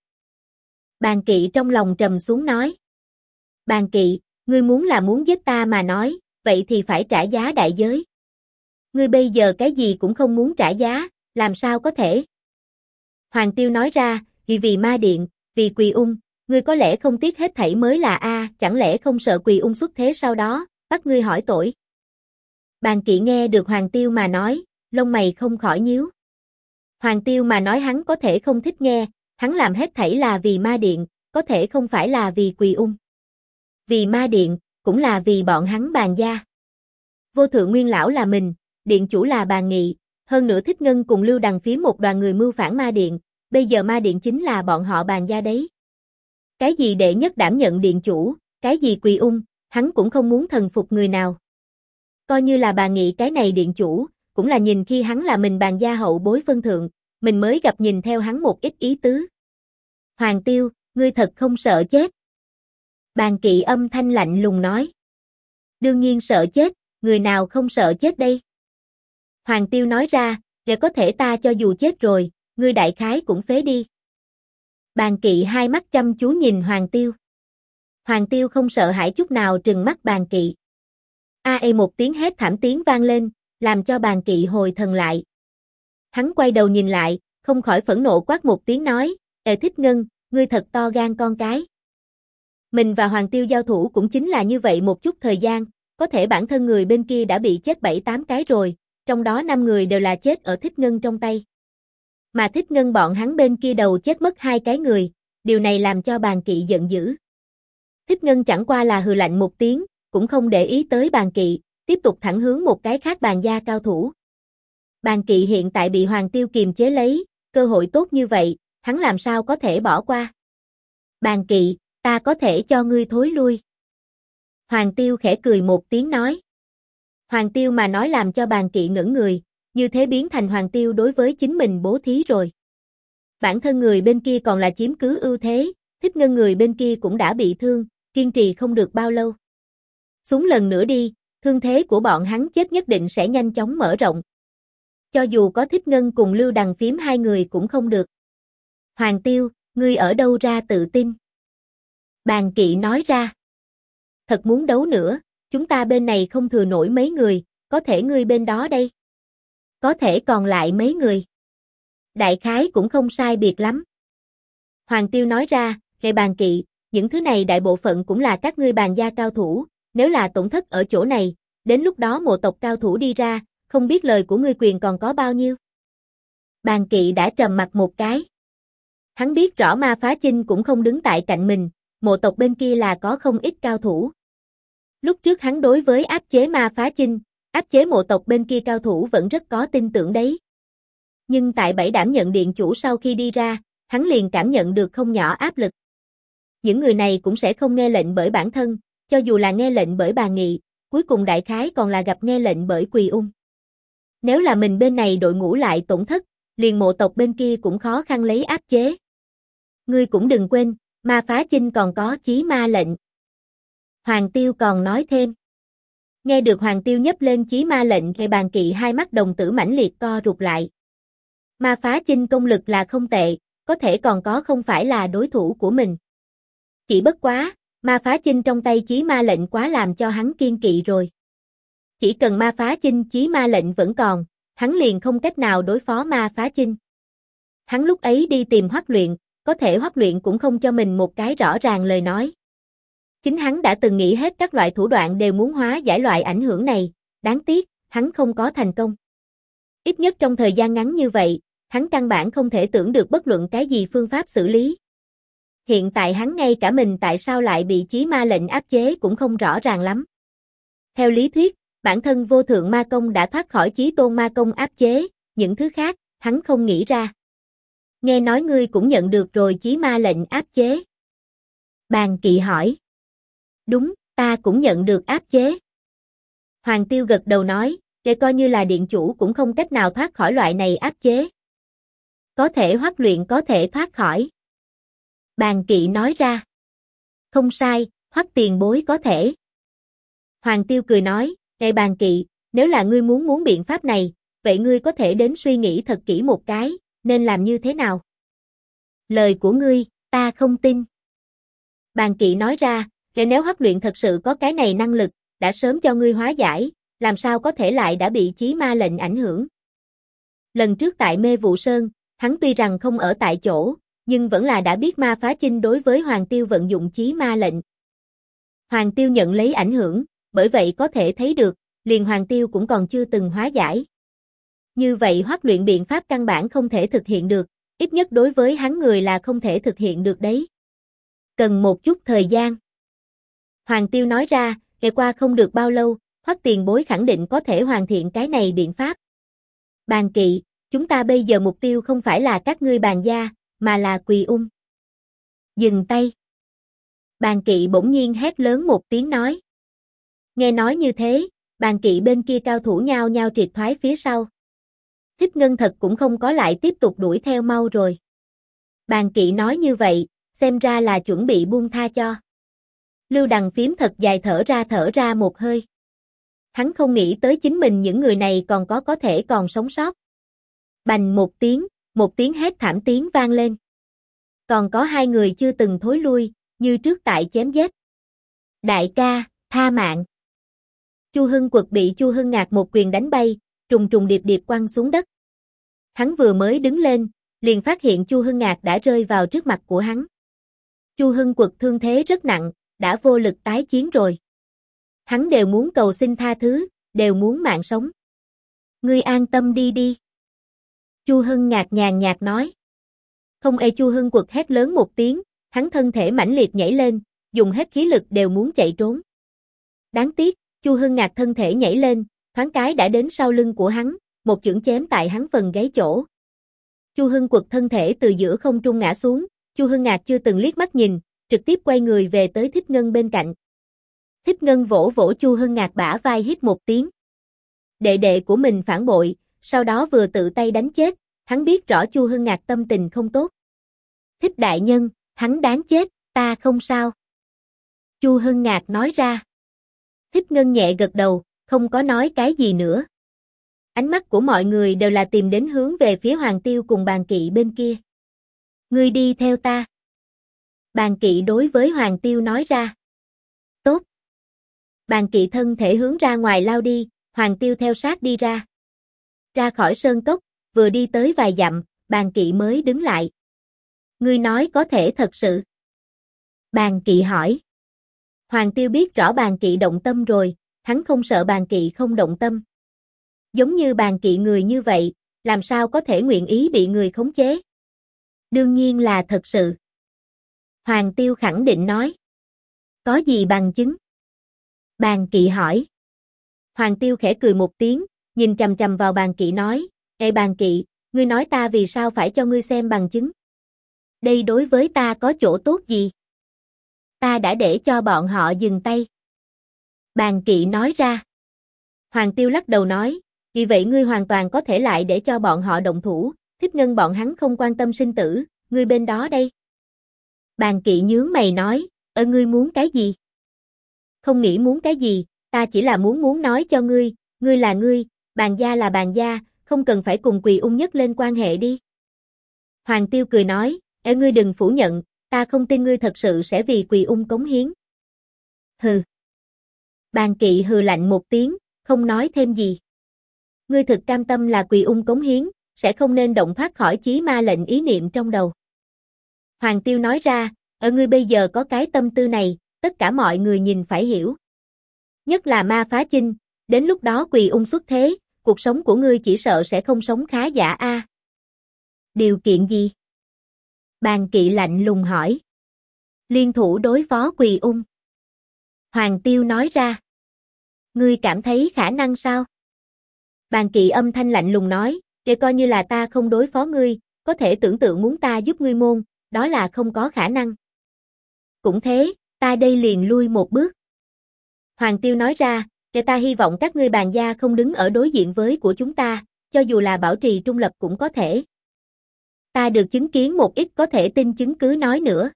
Bàn Kỵ trong lòng trầm xuống nói. Bàn Kỵ, ngươi muốn là muốn giết ta mà nói, vậy thì phải trả giá đại giới. Ngươi bây giờ cái gì cũng không muốn trả giá, làm sao có thể? Hoàng Tiêu nói ra, vì ma điện, vì Quỳ Ung, ngươi có lẽ không tiếc hết thảy mới là chẳng lẽ không sợ Quỳ Ung xuất thế sau đó, bắt ngươi hỏi tội. Bàn Kỵ nghe được Hoàng Tiêu mà nói, lông mày không khỏi nhíu. Hoàng Tiêu mà nói hắn có thể không thích nghe, hắn làm hết thảy là vì ma điện, có thể không phải là vì Quỳ Ung. Vì ma điện, cũng là vì bọn hắn Bàn gia. Vô thượng nguyên lão là mình, điện chủ là Bàn Nghị, hơn nữa Thích Ngân cùng Lưu Đằng phía một đoàn người mưu phản ma điện, bây giờ ma điện chính là bọn họ Bàn gia đấy. Cái gì đệ nhất đảm nhận điện chủ, cái gì Quỳ Ung, hắn cũng không muốn thần phục người nào. Coi như là Bàn Nghị cái này điện chủ, cũng là nhìn khi hắn là mình Bàn gia hậu bối phân thượng, mình mới gặp nhìn theo hắn một ít ý tứ. Hoàng Tiêu, ngươi thật không sợ chết. Bàn Kỵ âm thanh lạnh lùng nói. Đương nhiên sợ chết, người nào không sợ chết đây? Hoàng Tiêu nói ra, để có thể ta cho dù chết rồi, ngươi đại khái cũng phế đi. Bàn Kỵ hai mắt chăm chú nhìn Hoàng Tiêu. Hoàng Tiêu không sợ hãi chút nào trừng mắt Bàn Kỵ. Một tiếng hét thảm tiếng vang lên, làm cho Bàn Kỵ hồi thần lại. Hắn quay đầu nhìn lại, không khỏi phẫn nộ quát một tiếng nói, Thích Ngân, ngươi thật to gan con cái. Mình và Hoàng Tiêu giao thủ cũng chính là như vậy một chút thời gian, có thể bản thân người bên kia đã bị chết 7-8 cái rồi, trong đó 5 người đều là chết ở Thích Ngân trong tay. Mà Thích Ngân bọn hắn bên kia đầu chết mất 2 cái người, điều này làm cho Bàn Kỵ giận dữ. Thích Ngân chẳng qua là hừ lạnh một tiếng, cũng không để ý tới Bàn Kỵ, tiếp tục thẳng hướng một cái khác Bàn gia cao thủ. Bàn Kỵ hiện tại bị Hoàng Tiêu kiềm chế lấy, cơ hội tốt như vậy, hắn làm sao có thể bỏ qua. Bàn Kỵ, ta có thể cho ngươi thối lui. Hoàng Tiêu khẽ cười một tiếng nói. Hoàng Tiêu mà nói làm cho Bàn Kỵ ngẩn người, như thế biến thành Hoàng Tiêu đối với chính mình bố thí rồi. Bản thân người bên kia còn là chiếm cứ ưu thế, Thích Ngân người bên kia cũng đã bị thương, kiên trì không được bao lâu. Xuống lần nữa đi, thương thế của bọn hắn chết nhất định sẽ nhanh chóng mở rộng. Cho dù có Thích Ngân cùng Lưu Đằng phím 2 người cũng không được. Hoàng Tiêu, ngươi ở đâu ra tự tin? Bàn Kỵ nói ra. Thật muốn đấu nữa, chúng ta bên này không thừa nổi mấy người, có thể ngươi bên đó đây. Có thể còn lại mấy người. Đại khái cũng không sai biệt lắm. Hoàng Tiêu nói ra, Bàn Kỵ, những thứ này đại bộ phận cũng là các ngươi Bàn gia cao thủ, nếu là tổn thất ở chỗ này, đến lúc đó mộ tộc cao thủ đi ra, không biết lời của ngươi quyền còn có bao nhiêu. Bàn Kỵ đã trầm mặt một cái. Hắn biết rõ Ma Phá Chinh cũng không đứng tại cạnh mình, mộ tộc bên kia là có không ít cao thủ. Lúc trước hắn đối với áp chế Ma Phá Chinh, áp chế mộ tộc bên kia cao thủ vẫn rất có tin tưởng đấy. Nhưng tại 7 đảm nhận điện chủ sau khi đi ra, hắn liền cảm nhận được không nhỏ áp lực. Những người này cũng sẽ không nghe lệnh bởi bản thân, cho dù là nghe lệnh bởi Bàn Nghị, cuối cùng đại khái còn là gặp nghe lệnh bởi Quỳ Ung. Nếu là mình bên này đội ngũ lại tổn thất, liền mộ tộc bên kia cũng khó khăn lấy áp chế. Ngươi cũng đừng quên, Ma Phá Chinh còn có chí ma lệnh. Hoàng Tiêu còn nói thêm. Nghe được Hoàng Tiêu nhấp lên chí ma lệnh thì Bàn Kỵ hai mắt đồng tử mãnh liệt co rụt lại. Ma Phá Chinh công lực là không tệ, có thể còn có không phải là đối thủ của mình. Chỉ bất quá, Ma Phá Chinh trong tay chí ma lệnh quá làm cho hắn kiên kỵ rồi. Chỉ cần ma phá chinh chí ma lệnh vẫn còn, hắn liền không cách nào đối phó ma phá chinh. Hắn lúc ấy đi tìm Hoắc Luyện, có thể Hoắc Luyện cũng không cho mình một cái rõ ràng lời nói. Chính hắn đã từng nghĩ hết các loại thủ đoạn đều muốn hóa giải loại ảnh hưởng này, đáng tiếc, hắn không có thành công. Ít nhất trong thời gian ngắn như vậy, hắn căn bản không thể tưởng được bất luận cái gì phương pháp xử lý. Hiện tại hắn ngay cả mình tại sao lại bị chí ma lệnh áp chế cũng không rõ ràng lắm. Theo lý thuyết, bản thân vô thượng ma công đã thoát khỏi chí tôn ma công áp chế, những thứ khác, hắn không nghĩ ra. Nghe nói ngươi cũng nhận được rồi chí ma lệnh áp chế. Bàn Kỵ hỏi. Đúng, ta cũng nhận được áp chế. Hoàng Tiêu gật đầu nói, để coi như là điện chủ cũng không cách nào thoát khỏi loại này áp chế. Có thể Hoắc Luyện có thể thoát khỏi. Bàn Kỵ nói ra. Không sai, Hoắc tiền bối có thể. Hoàng Tiêu cười nói, Bàn Kỵ, nếu là ngươi muốn biện pháp này, vậy ngươi có thể đến suy nghĩ thật kỹ một cái, nên làm như thế nào? Lời của ngươi, ta không tin. Bàn Kỵ nói ra, nếu Hoắc Luyện thật sự có cái này năng lực, đã sớm cho ngươi hóa giải, làm sao có thể lại đã bị chí ma lệnh ảnh hưởng. Lần trước tại Mê Vụ Sơn, hắn tuy rằng không ở tại chỗ, nhưng vẫn là đã biết ma phá chinh đối với Hoàng Tiêu vận dụng chí ma lệnh. Hoàng Tiêu nhận lấy ảnh hưởng, bởi vậy có thể thấy được, liền Hoàng Tiêu cũng còn chưa từng hóa giải. Như vậy Hoắc Luyện biện pháp căn bản không thể thực hiện được, ít nhất đối với hắn người là không thể thực hiện được đấy. Cần một chút thời gian. Hoàng Tiêu nói ra, ngày qua không được bao lâu, Hoắc tiền bối khẳng định có thể hoàn thiện cái này biện pháp. Bàn Kỵ, chúng ta bây giờ mục tiêu không phải là các ngươi Bàn gia, mà là Quỳ Ung. Dừng tay. Bàn Kỵ bỗng nhiên hét lớn một tiếng nói. Nghe nói như thế, Bàn Kỵ bên kia cao thủ nhao nhao triệt thoái phía sau. Thích Ngân thật cũng không có lại tiếp tục đuổi theo mau rồi. Bàn Kỵ nói như vậy, xem ra là chuẩn bị buông tha cho. Lưu Đằng Phiếm thật dài thở ra một hơi. Hắn không nghĩ tới chính mình những người này còn có thể còn sống sót. Bành một tiếng hét thảm tiếng vang lên. Còn có hai người chưa từng thối lui, như trước tại chém giết. Đại ca, tha mạng. Chu Hưng Quật bị Chu Hưng Ngạc một quyền đánh bay, trùng điệp quăng xuống đất. Hắn vừa mới đứng lên, liền phát hiện Chu Hưng Ngạc đã rơi vào trước mặt của hắn. Chu Hưng Quật thương thế rất nặng, đã vô lực tái chiến rồi. Hắn đều muốn cầu xin tha thứ, đều muốn mạng sống. Ngươi an tâm đi. Chu Hưng Ngạc nhàn nhạt nói. Không Chu Hưng Quật hét lớn một tiếng, hắn thân thể mãnh liệt nhảy lên, dùng hết khí lực đều muốn chạy trốn. Đáng tiếc, Chu Hưng Ngạc thân thể nhảy lên, thoáng cái đã đến sau lưng của hắn, một chưởng chém tại hắn phần gáy chỗ. Chu Hưng Quật thân thể từ giữa không trung ngã xuống, Chu Hưng Ngạc chưa từng liếc mắt nhìn, trực tiếp quay người về tới Thích Ngân bên cạnh. Thích Ngân vỗ Chu Hưng Ngạc bả vai hít một tiếng. Đệ đệ của mình phản bội, sau đó vừa tự tay đánh chết, hắn biết rõ Chu Hưng Ngạc tâm tình không tốt. Thích đại nhân, hắn đáng chết, ta không sao. Chu Hưng Ngạc nói ra. Thích Ngân nhẹ gật đầu, không có nói cái gì nữa. Ánh mắt của mọi người đều là tìm đến hướng về phía Hoàng Tiêu cùng Bàn Kỵ bên kia. Ngươi đi theo ta. Bàn Kỵ đối với Hoàng Tiêu nói ra. Tốt. Bàn Kỵ thân thể hướng ra ngoài lao đi, Hoàng Tiêu theo sát đi ra. Ra khỏi sơn cốc, vừa đi tới vài dặm, Bàn Kỵ mới đứng lại. Ngươi nói có thể thật sự. Bàn Kỵ hỏi. Hoàng Tiêu biết rõ Bàn Kỵ động tâm rồi, hắn không sợ Bàn Kỵ không động tâm. Giống như Bàn Kỵ người như vậy, làm sao có thể nguyện ý bị người khống chế? Đương nhiên là thật sự. Hoàng Tiêu khẳng định nói. Có gì bằng chứng? Bàn Kỵ hỏi. Hoàng Tiêu khẽ cười một tiếng, nhìn chằm chằm vào Bàn Kỵ nói, Bàn Kỵ, ngươi nói ta vì sao phải cho ngươi xem bằng chứng? Đây đối với ta có chỗ tốt gì? Ta đã để cho bọn họ dừng tay. Bàn Kỵ nói ra. Hoàng Tiêu lắc đầu nói, vì vậy ngươi hoàn toàn có thể lại để cho bọn họ động thủ, Thích Ngân bọn hắn không quan tâm sinh tử, ngươi bên đó đây. Bàn Kỵ nhướng mày nói, ngươi muốn cái gì? Không nghĩ muốn cái gì, ta chỉ là muốn nói cho ngươi, ngươi là ngươi, Bàn gia là Bàn gia, không cần phải cùng Quỳ Ung nhất lên quan hệ đi. Hoàng Tiêu cười nói, ngươi đừng phủ nhận, ta không tin ngươi thật sự sẽ vì Quỳ Ung cống hiến. Hừ. Bàn Kỵ hừ lạnh một tiếng, không nói thêm gì. Ngươi thực cam tâm là Quỳ Ung cống hiến, sẽ không nên động thoát khỏi chí ma lệnh ý niệm trong đầu. Hoàng Tiêu nói ra, ở ngươi bây giờ có cái tâm tư này, tất cả mọi người nhìn phải hiểu. Nhất là ma phá chinh, đến lúc đó Quỳ Ung xuất thế, cuộc sống của ngươi chỉ sợ sẽ không sống khá giả a. Điều kiện gì? Bàn Kỵ lạnh lùng hỏi. Liên thủ đối phó Quỳ Ung. Hoàng Tiêu nói ra. Ngươi cảm thấy khả năng sao? Bàn Kỵ âm thanh lạnh lùng nói, để coi như là ta không đối phó ngươi, có thể tưởng tượng muốn ta giúp ngươi môn, đó là không có khả năng. Cũng thế, ta đây liền lui một bước. Hoàng Tiêu nói ra, để ta hy vọng các ngươi bàn gia không đứng ở đối diện với của chúng ta, cho dù là bảo trì trung lập cũng có thể. Ta được chứng kiến một ít có thể tin chứng cứ nói nữa.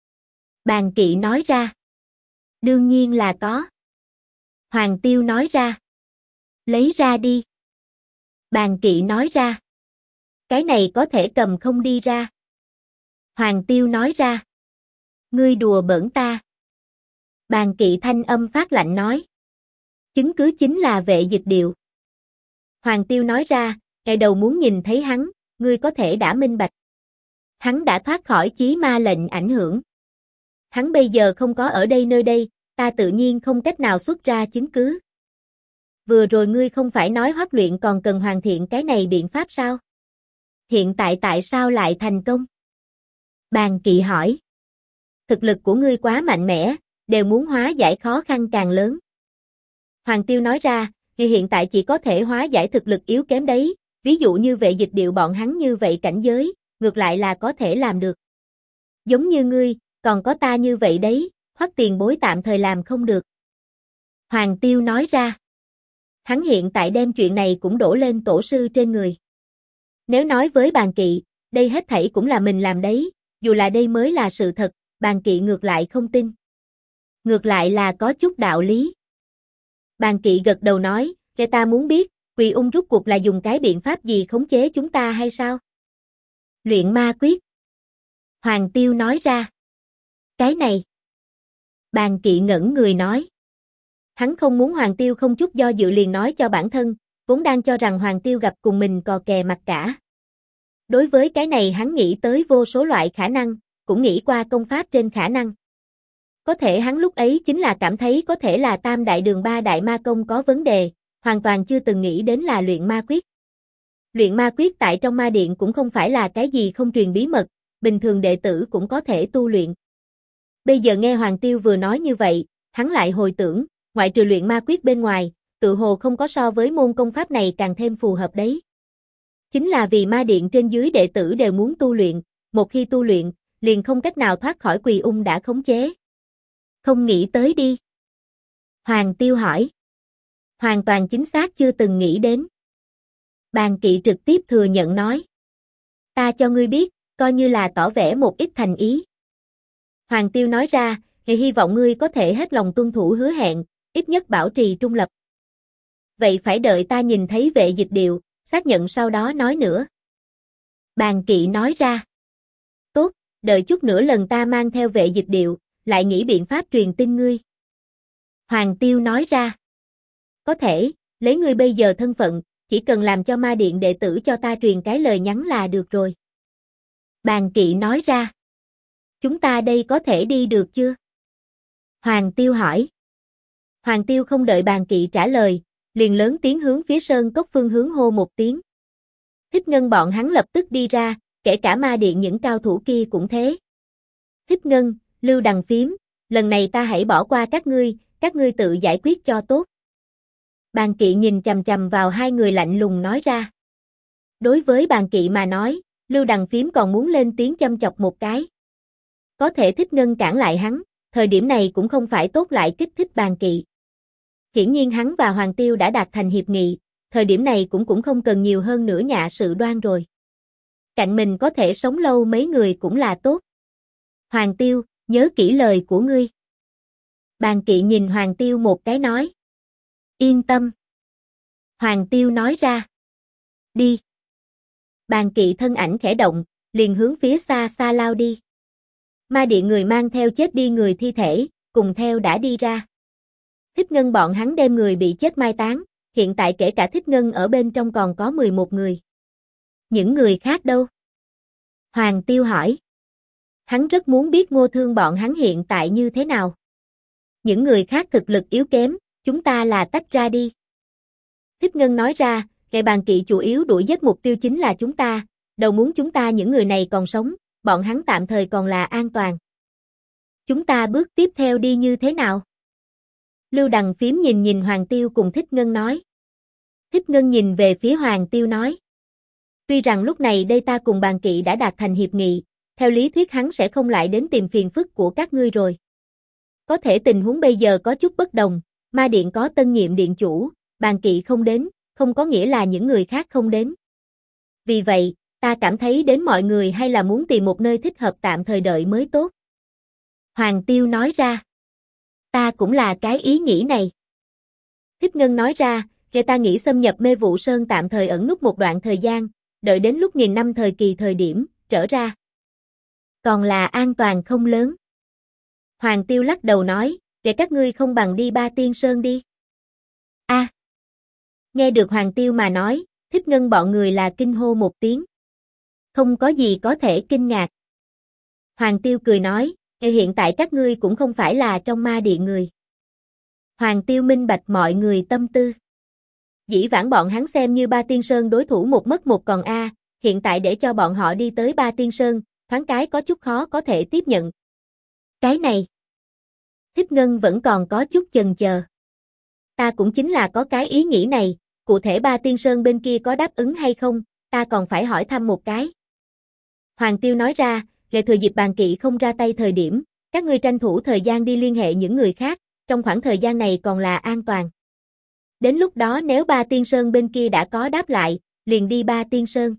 Bàn Kỵ nói ra. Đương nhiên là có. Hoàng Tiêu nói ra. Lấy ra đi. Bàn Kỵ nói ra. Cái này có thể cầm không đi ra. Hoàng Tiêu nói ra. Ngươi đùa bỡn ta. Bàn Kỵ thanh âm phát lạnh nói. Chứng cứ chính là Vệ Dịch Điệu. Hoàng Tiêu nói ra, ngày đầu muốn nhìn thấy hắn, ngươi có thể đã minh bạch. Hắn đã thoát khỏi chí ma lệnh ảnh hưởng. Hắn bây giờ không có ở đây nơi đây, ta tự nhiên không cách nào xuất ra chứng cứ. Vừa rồi ngươi không phải nói Hoắc luyện còn cần hoàn thiện cái này biện pháp sao? Hiện tại sao lại thành công? Bàn Kỵ hỏi. Thực lực của ngươi quá mạnh mẽ, đều muốn hóa giải khó khăn càng lớn. Hoàng Tiêu nói ra, ngươi hiện tại chỉ có thể hóa giải thực lực yếu kém đấy, ví dụ như Vệ Dịch Điệu bọn hắn như vậy cảnh giới, ngược lại là có thể làm được. Giống như ngươi, còn có ta như vậy đấy, Hoắc tiền bối tạm thời làm không được. Hoàng Tiêu nói ra. Hắn hiện tại đem chuyện này cũng đổ lên tổ sư trên người. Nếu nói với Bàn Kỵ, đây hết thảy cũng là mình làm đấy, dù là đây mới là sự thật, Bàn Kỵ ngược lại không tin. Ngược lại là có chút đạo lý. Bàn Kỵ gật đầu nói, để ta muốn biết, Quỳ Ung rút cuộc là dùng cái biện pháp gì khống chế chúng ta hay sao? Luyện ma quyết. Hoàng Tiêu nói ra. Cái này. Bàn Kỵ ngẩn người nói. Hắn không muốn Hoàng Tiêu không chút do dự liền nói cho bản thân, vốn đang cho rằng Hoàng Tiêu gặp cùng mình cò kè mặt cả. Đối với cái này hắn nghĩ tới vô số loại khả năng, cũng nghĩ qua công pháp trên khả năng. Có thể hắn lúc ấy chính là cảm thấy có thể là Tam Đại Đường Ba Đại Ma Công có vấn đề, hoàn toàn chưa từng nghĩ đến là luyện ma quyết. Luyện ma quyết tại trong ma điện cũng không phải là cái gì không truyền bí mật, bình thường đệ tử cũng có thể tu luyện. Bây giờ nghe Hoàng Tiêu vừa nói như vậy, hắn lại hồi tưởng, ngoại trừ luyện ma quyết bên ngoài, tự hồ không có so với môn công pháp này càng thêm phù hợp đấy. Chính là vì ma điện trên dưới đệ tử đều muốn tu luyện, một khi tu luyện, liền không cách nào thoát khỏi Quỳ Ung đã khống chế. Không nghĩ tới đi. Hoàng Tiêu hỏi. Hoàn toàn chính xác chưa từng nghĩ đến. Bàn Kỵ trực tiếp thừa nhận nói. Ta cho ngươi biết, coi như là tỏ vẻ một ít thành ý. Hoàng Tiêu nói ra, hy vọng ngươi có thể hết lòng tuân thủ hứa hẹn, ít nhất bảo trì trung lập. Vậy phải đợi ta nhìn thấy Vệ Dịch Điệu, xác nhận sau đó nói nữa. Bàn Kỵ nói ra. Tốt, đợi chút nữa lần ta mang theo Vệ Dịch Điệu, lại nghĩ biện pháp truyền tin ngươi. Hoàng Tiêu nói ra. Có thể, lấy ngươi bây giờ thân phận, chỉ cần làm cho ma điện đệ tử cho ta truyền cái lời nhắn là được rồi. Bàn Kỵ nói ra. Chúng ta đây có thể đi được chưa? Hoàng Tiêu hỏi. Hoàng Tiêu không đợi Bàn Kỵ trả lời, liền lớn tiếng hướng phía sơn cốc phương hướng hô một tiếng. Thích Ngân bọn hắn lập tức đi ra, kể cả ma điện những cao thủ kia cũng thế. Thích Ngân, Lưu Đằng Phím, lần này ta hãy bỏ qua các ngươi tự giải quyết cho tốt. Bàn Kỵ nhìn chằm chằm vào hai người lạnh lùng nói ra. Đối với Bàn Kỵ mà nói, Lưu Đằng Phím còn muốn lên tiếng châm chọc một cái. Có thể Thích Ngân cản lại hắn, thời điểm này cũng không phải tốt lại kích thích Bàn Kỵ. Hiển nhiên hắn và Hoàng Tiêu đã đạt thành hiệp nghị, thời điểm này cũng không cần nhiều hơn nữa nhạ sự đoan rồi. Cạnh mình có thể sống lâu mấy người cũng là tốt. Hoàng Tiêu, nhớ kỹ lời của ngươi. Bàn Kỵ nhìn Hoàng Tiêu một cái nói. Yên tâm. Hoàng Tiêu nói ra. Đi. Bàn Kỵ thân ảnh khẽ động, liền hướng phía xa xa lao đi. Ma điện người mang theo chết đi người thi thể, cùng theo đã đi ra. Thích Ngân bọn hắn đem người bị chết mai táng, hiện tại kể cả Thích Ngân ở bên trong còn có 11 người. Những người khác đâu? Hoàng Tiêu hỏi. Hắn rất muốn biết Ngô Thương bọn hắn hiện tại như thế nào. Những người khác thực lực yếu kém, chúng ta là tách ra đi. Thích Ngân nói ra, Gậy Bàn Kỵ chủ yếu đuổi giết mục tiêu chính là chúng ta, đầu muốn chúng ta những người này còn sống, bọn hắn tạm thời còn là an toàn. Chúng ta bước tiếp theo đi như thế nào? Lưu Đằng Phím nhìn Hoàng Tiêu cùng Thích Ngân nói. Thích Ngân nhìn về phía Hoàng Tiêu nói. Tuy rằng lúc này đây ta cùng Bàn Kỵ đã đạt thành hiệp nghị, theo lý thuyết hắn sẽ không lại đến tìm phiền phức của các ngươi rồi. Có thể tình huống bây giờ có chút bất đồng, Ma Điện có tân nhiệm điện chủ, Bàn Kỵ không đến, không có nghĩa là những người khác không đến. Vì vậy, ta cảm thấy đến mọi người hay là muốn tìm một nơi thích hợp tạm thời đợi mới tốt. Hoàng Tiêu nói ra. Ta cũng là cái ý nghĩ này. Thích Ngân nói ra, kể ta nghĩ xâm nhập Mê Vụ Sơn tạm thời ẩn núp một đoạn thời gian, đợi đến lúc nghìn năm thời kỳ thời điểm, trở ra. Còn là an toàn không lớn. Hoàng Tiêu lắc đầu nói, để các ngươi không bằng đi Ba Tiên Sơn đi. A. Nghe được Hoàng Tiêu mà nói, Thích Ngân bọn người là kinh hô một tiếng. Không có gì có thể kinh ngạc. Hoàng Tiêu cười nói, hiện tại các ngươi cũng không phải là trong Ma Điện người. Hoàng Tiêu minh bạch mọi người tâm tư. Dĩ vãng bọn hắn xem như Ba Tiên Sơn đối thủ một mất một còn a, hiện tại để cho bọn họ đi tới Ba Tiên Sơn, thoáng cái có chút khó có thể tiếp nhận. Cái này, Thích Ngân vẫn còn có chút chần chờ. Ta cũng chính là có cái ý nghĩ này, cụ thể Ba Tiên Sơn bên kia có đáp ứng hay không, ta còn phải hỏi thăm một cái. Hoàng Tiêu nói ra, để thừa dịp Bàn Kỵ không ra tay thời điểm, các ngươi tranh thủ thời gian đi liên hệ những người khác, trong khoảng thời gian này còn là an toàn. Đến lúc đó nếu Ba Tiên Sơn bên kia đã có đáp lại, liền đi Ba Tiên Sơn.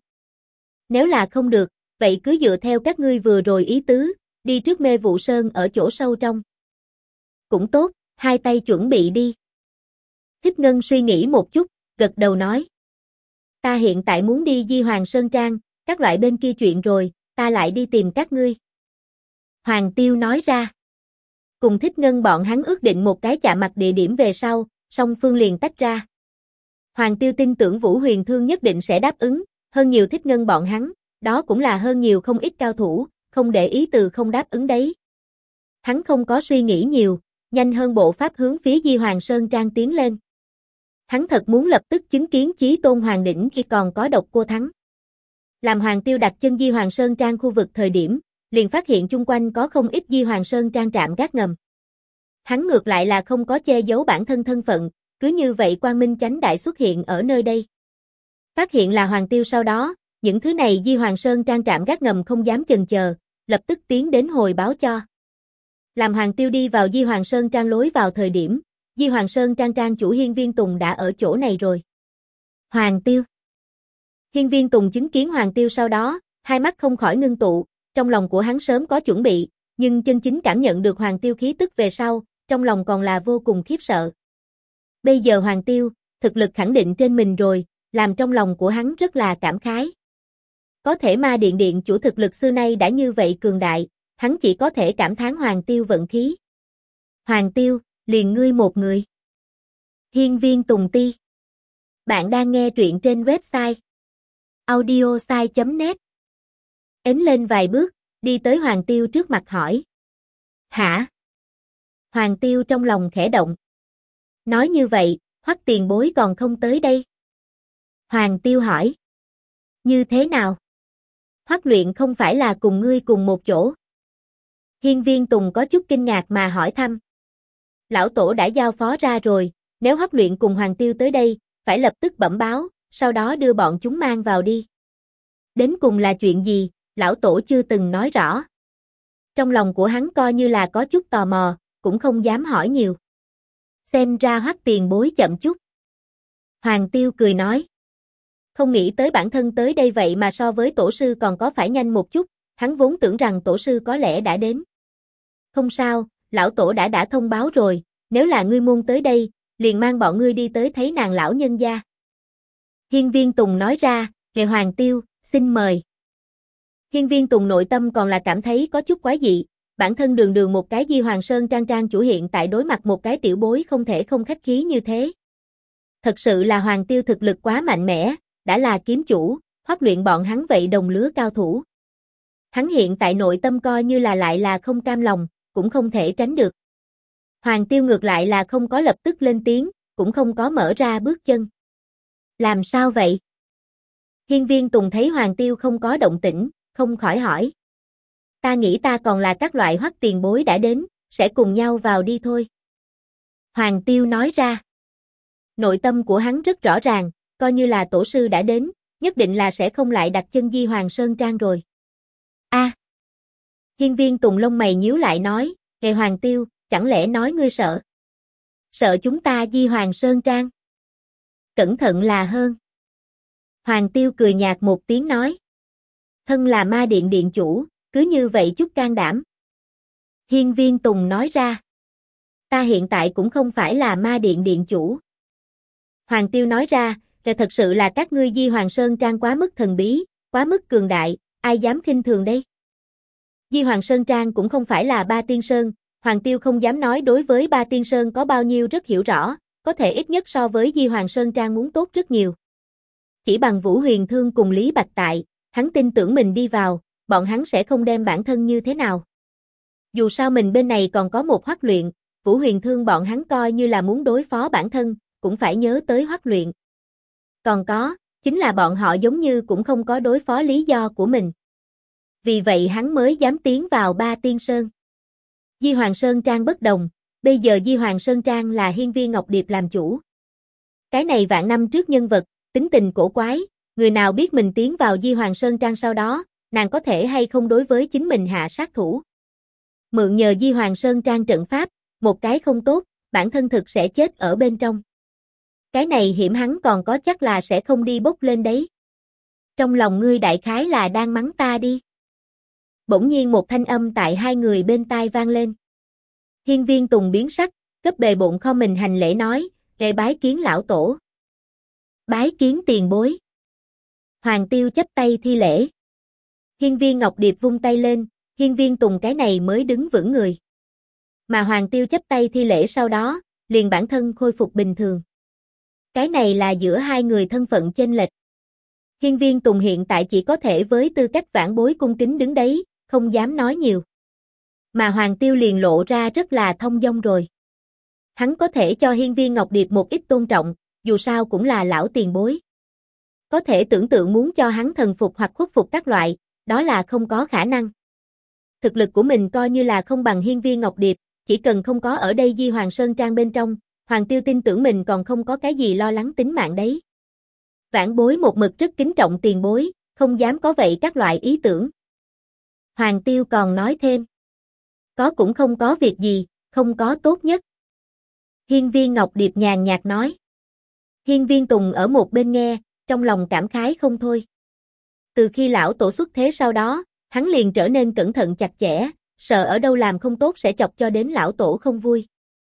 Nếu là không được, vậy cứ dựa theo các ngươi vừa rồi ý tứ, đi trước Mê Vụ Sơn ở chỗ sâu trong. Cũng tốt, hai tay chuẩn bị đi. Thích Ngân suy nghĩ một chút, gật đầu nói. Ta hiện tại muốn đi Di Hoàng Sơn Trang, các loại bên kia chuyện rồi, ta lại đi tìm các ngươi. Hoàng Tiêu nói ra. Cùng Thích Ngân bọn hắn ước định một cái chạm mặt địa điểm về sau, song phương liền tách ra. Hoàng Tiêu tin tưởng Vũ Huyền Thương nhất định sẽ đáp ứng, hơn nhiều Thích Ngân bọn hắn, đó cũng là hơn nhiều không ít cao thủ, không để ý từ không đáp ứng đấy. Hắn không có suy nghĩ nhiều, nhanh hơn bộ pháp hướng phía Di Hoàng Sơn Trang tiến lên. Hắn thật muốn lập tức chứng kiến Chí Tôn Hoàng Đỉnh khi còn có Độc Cô Thắng. Làm Hoàng Tiêu đặt chân Di Hoàng Sơn Trang khu vực thời điểm, liền phát hiện chung quanh có không ít Di Hoàng Sơn Trang trạm gác ngầm. Hắn ngược lại là không có che giấu bản thân thân phận, cứ như vậy Quang Minh Chánh Đại xuất hiện ở nơi đây. Phát hiện là Hoàng Tiêu sau đó, những thứ này Di Hoàng Sơn Trang trạm gác ngầm không dám chần chờ, lập tức tiến đến hồi báo cho. Làm Hoàng Tiêu đi vào Di Hoàng Sơn Trang lối vào thời điểm, Di Hoàng Sơn Trang Trang chủ Hiên Viên Tùng đã ở chỗ này rồi. Hoàng Tiêu. Hiên Viên Tùng chứng kiến Hoàng Tiêu sau đó, hai mắt không khỏi ngưng tụ, trong lòng của hắn sớm có chuẩn bị, nhưng chân chính cảm nhận được Hoàng Tiêu khí tức về sau, trong lòng còn là vô cùng khiếp sợ. Bây giờ Hoàng Tiêu, thực lực khẳng định trên mình rồi, làm trong lòng của hắn rất là cảm khái. Có thể Ma Điện điện chủ thực lực xưa nay đã như vậy cường đại, hắn chỉ có thể cảm thán Hoàng Tiêu vận khí. Hoàng Tiêu, liền ngươi một người. Hiên Viên Tùng Ti. Bạn đang nghe truyện trên website audiosai.net. Ấn lên vài bước, đi tới Hoàng Tiêu trước mặt hỏi. Hả? Hoàng Tiêu trong lòng khẽ động. Nói như vậy, Hoắc tiền bối còn không tới đây. Hoàng Tiêu hỏi. Như thế nào? Hoắc luyện không phải là cùng ngươi cùng một chỗ. Hiên Viên Tùng có chút kinh ngạc mà hỏi thăm. Lão Tổ đã giao phó ra rồi, nếu Hoắc luyện cùng Hoàng Tiêu tới đây, phải lập tức bẩm báo, sau đó đưa bọn chúng mang vào đi. Đến cùng là chuyện gì, Lão Tổ chưa từng nói rõ. Trong lòng của hắn coi như là có chút tò mò, cũng không dám hỏi nhiều. Xem ra Hoắc tiền bối chậm chút. Hoàng Tiêu cười nói. Không nghĩ tới bản thân tới đây vậy mà so với tổ sư còn có phải nhanh một chút, hắn vốn tưởng rằng tổ sư có lẽ đã đến. Không sao, lão tổ đã thông báo rồi, nếu là ngươi môn tới đây, liền mang bọn ngươi đi tới thấy nàng lão nhân gia. Hiên Viên Tùng nói ra, Nghệ Hoàng Tiêu, xin mời. Hiên Viên Tùng nội tâm còn là cảm thấy có chút quái dị, bản thân đường đường một cái Di Hoàng Sơn Trang chủ hiện tại đối mặt một cái tiểu bối không thể không khách khí như thế. Thật sự là Hoàng Tiêu thực lực quá mạnh mẽ, đã là kiếm chủ, Hoắc Luyện bọn hắn vậy đồng lứa cao thủ. Hắn hiện tại nội tâm coi như là lại là không cam lòng, cũng không thể tránh được. Hoàng Tiêu ngược lại là không có lập tức lên tiếng, cũng không có mở ra bước chân. Làm sao vậy? Hiên Viên Tùng thấy Hoàng Tiêu không có động tĩnh, không khỏi hỏi. Ta nghĩ ta còn là các loại Hoắc tiền bối đã đến, sẽ cùng nhau vào đi thôi. Hoàng Tiêu nói ra. Nội tâm của hắn rất rõ ràng, coi như là tổ sư đã đến, nhất định là sẽ không lại đặt chân Di Hoàng Sơn Trang rồi. A. Hiên Viên Tùng lông mày nhíu lại nói, "Hề Hoàng Tiêu, chẳng lẽ nói ngươi sợ? Sợ chúng ta Di Hoàng Sơn Trang? Cẩn thận là hơn." Hoàng Tiêu cười nhạt một tiếng nói. Thân là Ma Điện điện chủ, cứ như vậy chút can đảm. Hiên Viên Tùng nói ra. Ta hiện tại cũng không phải là Ma Điện điện chủ. Hoàng Tiêu nói ra, thật sự là các ngươi Di Hoàng Sơn Trang quá mức thần bí, quá mức cường đại, ai dám khinh thường đây? Di Hoàng Sơn Trang cũng không phải là Ba Tiên Sơn, Hoàng Tiêu không dám nói đối với Ba Tiên Sơn có bao nhiêu rất hiểu rõ, có thể ít nhất so với Di Hoàng Sơn Trang muốn tốt rất nhiều. Chỉ bằng Vũ Huyền Thương cùng Lý Bạch tại, hắn tin tưởng mình đi vào, bọn hắn sẽ không đem bản thân như thế nào. Dù sao mình bên này còn có một Hoắc Luyện, Vũ Huyền Thương bọn hắn coi như là muốn đối phó bản thân, cũng phải nhớ tới Hoắc Luyện. Còn có, chính là bọn họ giống như cũng không có đối phó lý do của mình. Vì vậy hắn mới dám tiến vào Ba Tiên Sơn. Di Hoàng Sơn Trang bất đồng, bây giờ Di Hoàng Sơn Trang là Hiên Viên Ngọc Điệp làm chủ. Cái này vạn năm trước nhân vật, tính tình cổ quái, người nào biết mình tiến vào Di Hoàng Sơn Trang sau đó, nàng có thể hay không đối với chính mình hạ sát thủ. Mượn nhờ Di Hoàng Sơn Trang trận pháp, một cái không tốt, bản thân thực sẽ chết ở bên trong. Cái này hiểm hắn còn có chắc là sẽ không đi bốc lên đấy. Trong lòng ngươi đại khái là đang mắng ta đi. Bỗng nhiên một thanh âm tại hai người bên tai vang lên. Hiên Viên Tùng biến sắc, cấp bề bộn kho mình hành lễ nói, "Lễ bái kiến lão tổ." "Bái kiến tiền bối." Hoàng Tiêu chắp tay thi lễ. Hiên Viên Ngọc Điệp vung tay lên, Hiên Viên Tùng cái này mới đứng vững người. Mà Hoàng Tiêu chắp tay thi lễ sau đó, liền bản thân khôi phục bình thường. Cái này là giữa hai người thân phận chênh lệch. Hiên Viên Tùng hiện tại chỉ có thể với tư cách vãn bối cung kính đứng đấy, không dám nói nhiều. Mà Hoàng Tiêu liền lộ ra rất là thông dong rồi. Hắn có thể cho Hiên Viên Ngọc Điệp một ít tôn trọng, dù sao cũng là lão tiền bối. Có thể tưởng tượng muốn cho hắn thần phục hoặc khuất phục các loại, đó là không có khả năng. Thực lực của mình coi như là không bằng Hiên Viên Ngọc Điệp, chỉ cần không có ở đây Di Hoàng Sơn Trang bên trong, Hoàng Tiêu tin tưởng mình còn không có cái gì lo lắng tính mạng đấy. Vãn bối một mực rất kính trọng tiền bối, không dám có vậy các loại ý tưởng. Hoàng Tiêu còn nói thêm. Có cũng không có việc gì, không có tốt nhất. Hiên Viên Ngọc Điệp nhàn nhạt nói. Hiên Viên Tùng ở một bên nghe, trong lòng cảm khái không thôi. Từ khi lão tổ xuất thế sau đó, hắn liền trở nên cẩn thận chặt chẽ, sợ ở đâu làm không tốt sẽ chọc cho đến lão tổ không vui.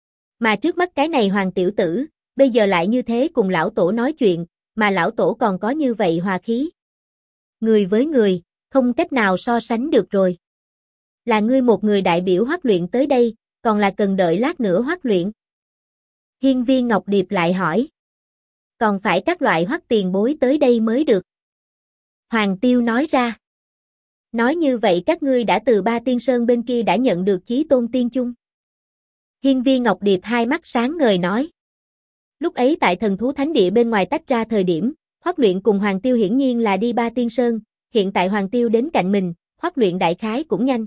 Mà trước mắt cái này Hoàng tiểu tử, bây giờ lại như thế cùng lão tổ nói chuyện, mà lão tổ còn có như vậy hòa khí. Người với người, không cách nào so sánh được rồi. Là ngươi một người đại biểu Hoắc Luyện tới đây, còn là cần đợi lát nữa Hoắc Luyện? Hiên Viên Ngọc Điệp lại hỏi. Còn phải các loại Hoắc tiền bối tới đây mới được. Hoàng Tiêu nói ra. Nói như vậy các ngươi đã từ Ba Tiên Sơn bên kia đã nhận được Chí Tôn Tiên Chung. Hiên Viên Ngọc Điệp hai mắt sáng ngời nói. Lúc ấy tại Thần Thú Thánh Địa bên ngoài tách ra thời điểm, Hoắc Luyện cùng Hoàng Tiêu hiển nhiên là đi Ba Tiên Sơn, hiện tại Hoàng Tiêu đến cạnh mình, Hoắc Luyện đại khái cũng nhanh.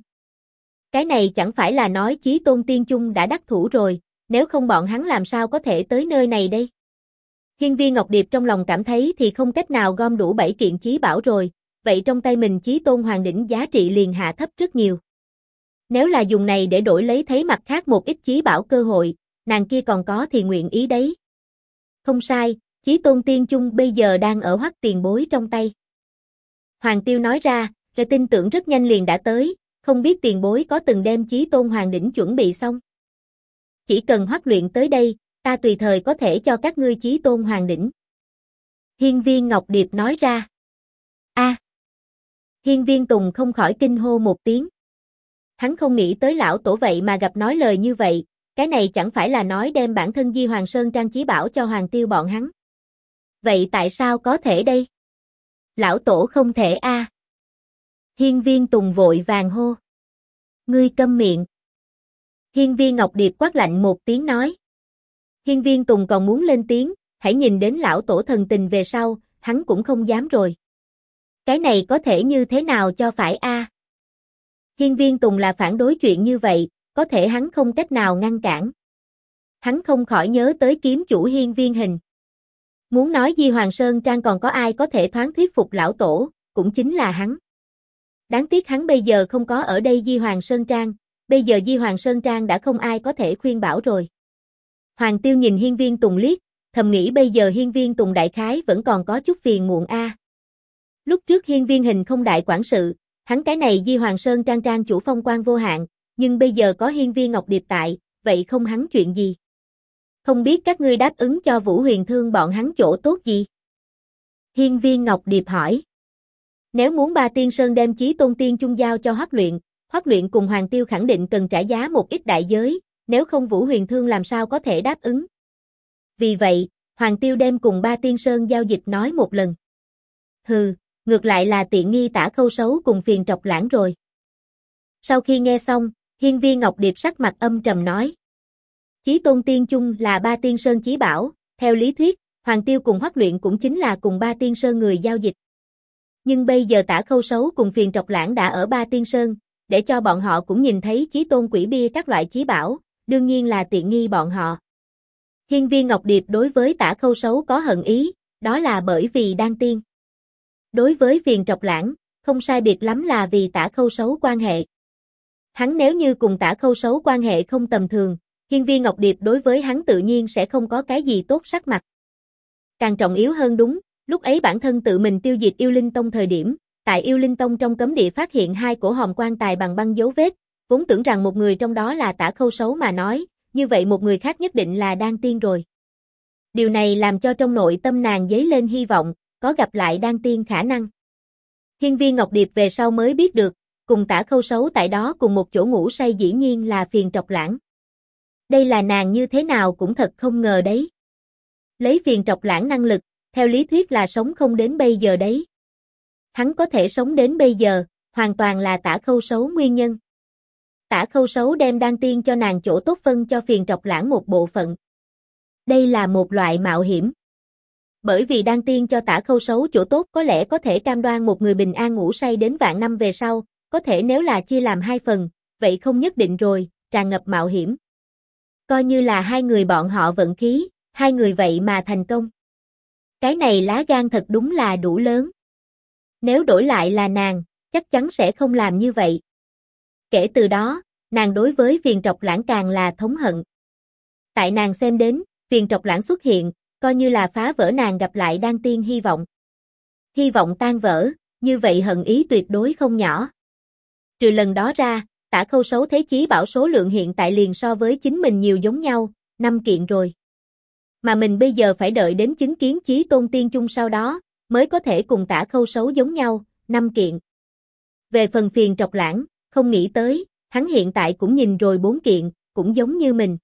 Cái này chẳng phải là nói Chí Tôn Tiên Chung đã đắc thủ rồi, nếu không bọn hắn làm sao có thể tới nơi này đây? Hiên Viên Ngọc Điệp trong lòng cảm thấy thì không cách nào gom đủ 7 kiện chí bảo rồi, vậy trong tay mình Chí Tôn Hoàng đỉnh giá trị liền hạ thấp rất nhiều. Nếu là dùng này để đổi lấy thấy mặt khác một ít chí bảo cơ hội, nàng kia còn có thì nguyện ý đấy. Không sai, Chí Tôn Tiên Chung bây giờ đang ở Hoắc tiền bối trong tay. Hoàng Tiêu nói ra, rồi tin tưởng rất nhanh liền đã tới, không biết tiền bối có từng đem Chí Tôn Hoàng đỉnh chuẩn bị xong. Chỉ cần Hoắc Luyện tới đây, ta tùy thời có thể cho các ngươi Chí Tôn Hoàng đỉnh. Hiên Viên Ngọc Điệp nói ra. A. Hiên Viên Tùng không khỏi kinh hô một tiếng. Hắn không nghĩ tới lão tổ vậy mà gặp nói lời như vậy, Cái này chẳng phải là nói đem bản thân Di Hoàng Sơn Trang chí bảo cho Hoàng Tiêu bọn hắn. Vậy tại sao có thể đây? Lão tổ không thể a. Hiên Viên Tùng vội vàng hô. Ngươi câm miệng. Hiên Viên Ngọc Điệp quát lạnh một tiếng nói. Hiên Viên Tùng còn muốn lên tiếng, hãy nhìn đến lão tổ thần tình về sau, hắn cũng không dám rồi. Cái này có thể như thế nào cho phải a? Hiên Viên Tùng là phản đối chuyện như vậy, có thể hắn không cách nào ngăn cản. Hắn không khỏi nhớ tới kiếm chủ Hiên Viên Hình. Muốn nói Di Hoàng Sơn Trang còn có ai có thể thoáng thuyết phục lão tổ, cũng chính là hắn. Đáng tiếc hắn bây giờ không có ở đây Di Hoàng Sơn Trang, bây giờ Di Hoàng Sơn Trang đã không ai có thể khuyên bảo rồi. Hoàng Tiêu nhìn Hiên Viên Tùng liếc, thầm nghĩ bây giờ Hiên Viên Tùng đại khái vẫn còn có chút phiền muộn a. Lúc trước Hiên Viên Hình không đại quản sự, hắn cái này Di Hoàng Sơn Trang trang chủ phong quan vô hạn, nhưng bây giờ có Hiên Viên Ngọc Điệp tại, vậy không hắn chuyện gì? Không biết các ngươi đáp ứng cho Vũ Huyền Thương bọn hắn chỗ tốt gì? Hiên Viên Ngọc Điệp hỏi. Nếu muốn Ba Tiên Sơn đem Chí Tôn Tiên Chung giao cho Hoắc Luyện cùng Hoàng Tiêu khẳng định cần trả giá một ít đại giới, nếu không Vũ Huyền Thương làm sao có thể đáp ứng. Vì vậy, Hoàng Tiêu đem cùng Ba Tiên Sơn giao dịch nói một lần. Hừ, ngược lại là tiện nghi Tả Khâu Sấu cùng Phiền Trọc Lãng rồi. Sau khi nghe xong, Hiên Viên Ngọc Điệp sắc mặt âm trầm nói. Chí Tôn Tiên Chung là Ba Tiên Sơn chí bảo, theo lý thuyết, Hoàng Tiêu cùng Hoắc Luyện cũng chính là cùng Ba Tiên Sơn người giao dịch. Nhưng bây giờ Tả Khâu Sấu cùng Phiền Trọc Lãng đã ở Ba Tiên Sơn, để cho bọn họ cũng nhìn thấy Chí Tôn Quỷ Bia các loại chí bảo, đương nhiên là tiện nghi bọn họ. Hiên Viên Ngọc Điệp đối với Tả Khâu Sấu có hận ý, đó là bởi vì đan tiên. Đối với Phiền Trọc Lãng, không sai biệt lắm là vì Tả Khâu Sấu quan hệ. Hắn nếu như cùng Tả Khâu Sấu quan hệ không tầm thường, Hiên Viên Ngọc Điệp đối với hắn tự nhiên sẽ không có cái gì tốt sắc mặt. Càng trọng yếu hơn đúng, lúc ấy bản thân tự mình tiêu diệt Yêu Linh Tông thời điểm, tại Yêu Linh Tông trong cấm địa phát hiện hai cổ hòm quan tài bằng băng dấu vết, vốn tưởng rằng một người trong đó là Tả Khâu Sấu mà nói, như vậy một người khác nhất định là đan tiên rồi. Điều này làm cho trong nội tâm nàng dấy lên hy vọng, có gặp lại đan tiên khả năng. Hiên Viên Ngọc Điệp về sau mới biết được, cùng Tả Khâu Sấu tại đó cùng một chỗ ngủ say dĩ nhiên là Phiền Trọc Lãng. Đây là nàng như thế nào cũng thật không ngờ đấy. Lấy Phiền Trọc Lãng năng lực, theo lý thuyết là sống không đến bây giờ đấy. Hắn có thể sống đến bây giờ, hoàn toàn là Tả Khâu Sấu nguyên nhân. Tả Khâu Sấu đem đan tiên cho nàng chỗ tốt phân cho Phiền Trọc Lãng một bộ phận. Đây là một loại mạo hiểm. Bởi vì đan tiên cho Tả Khâu Sấu chỗ tốt có lẽ có thể cam đoan một người bình an ngủ say đến vạn năm về sau, có thể nếu là chia làm hai phần, vậy không nhất định rồi, tràn ngập mạo hiểm. Coi như là hai người bọn họ vận khí, hai người vậy mà thành công. Cái này lá gan thật đúng là đủ lớn. Nếu đổi lại là nàng, chắc chắn sẽ không làm như vậy. Kể từ đó, nàng đối với Phiền Trọc Lãng càng là thống hận. Tại nàng xem đến, Phiền Trọc Lãng xuất hiện, coi như là phá vỡ nàng gặp lại đan tiên hy vọng. Hy vọng tan vỡ, như vậy hận ý tuyệt đối không nhỏ. Trừ lần đó ra, Tả Khâu Sấu thế chí bảo số lượng hiện tại liền so với chính mình nhiều giống nhau, 5 kiện rồi. Mà mình bây giờ phải đợi đến chứng kiến Chí Tôn Tiên Chung sau đó, mới có thể cùng Tả Khâu Sấu giống nhau, 5 kiện. Về phần Phiền Trọc Lãng, không nghĩ tới, hắn hiện tại cũng nhìn rồi 4 kiện, cũng giống như mình.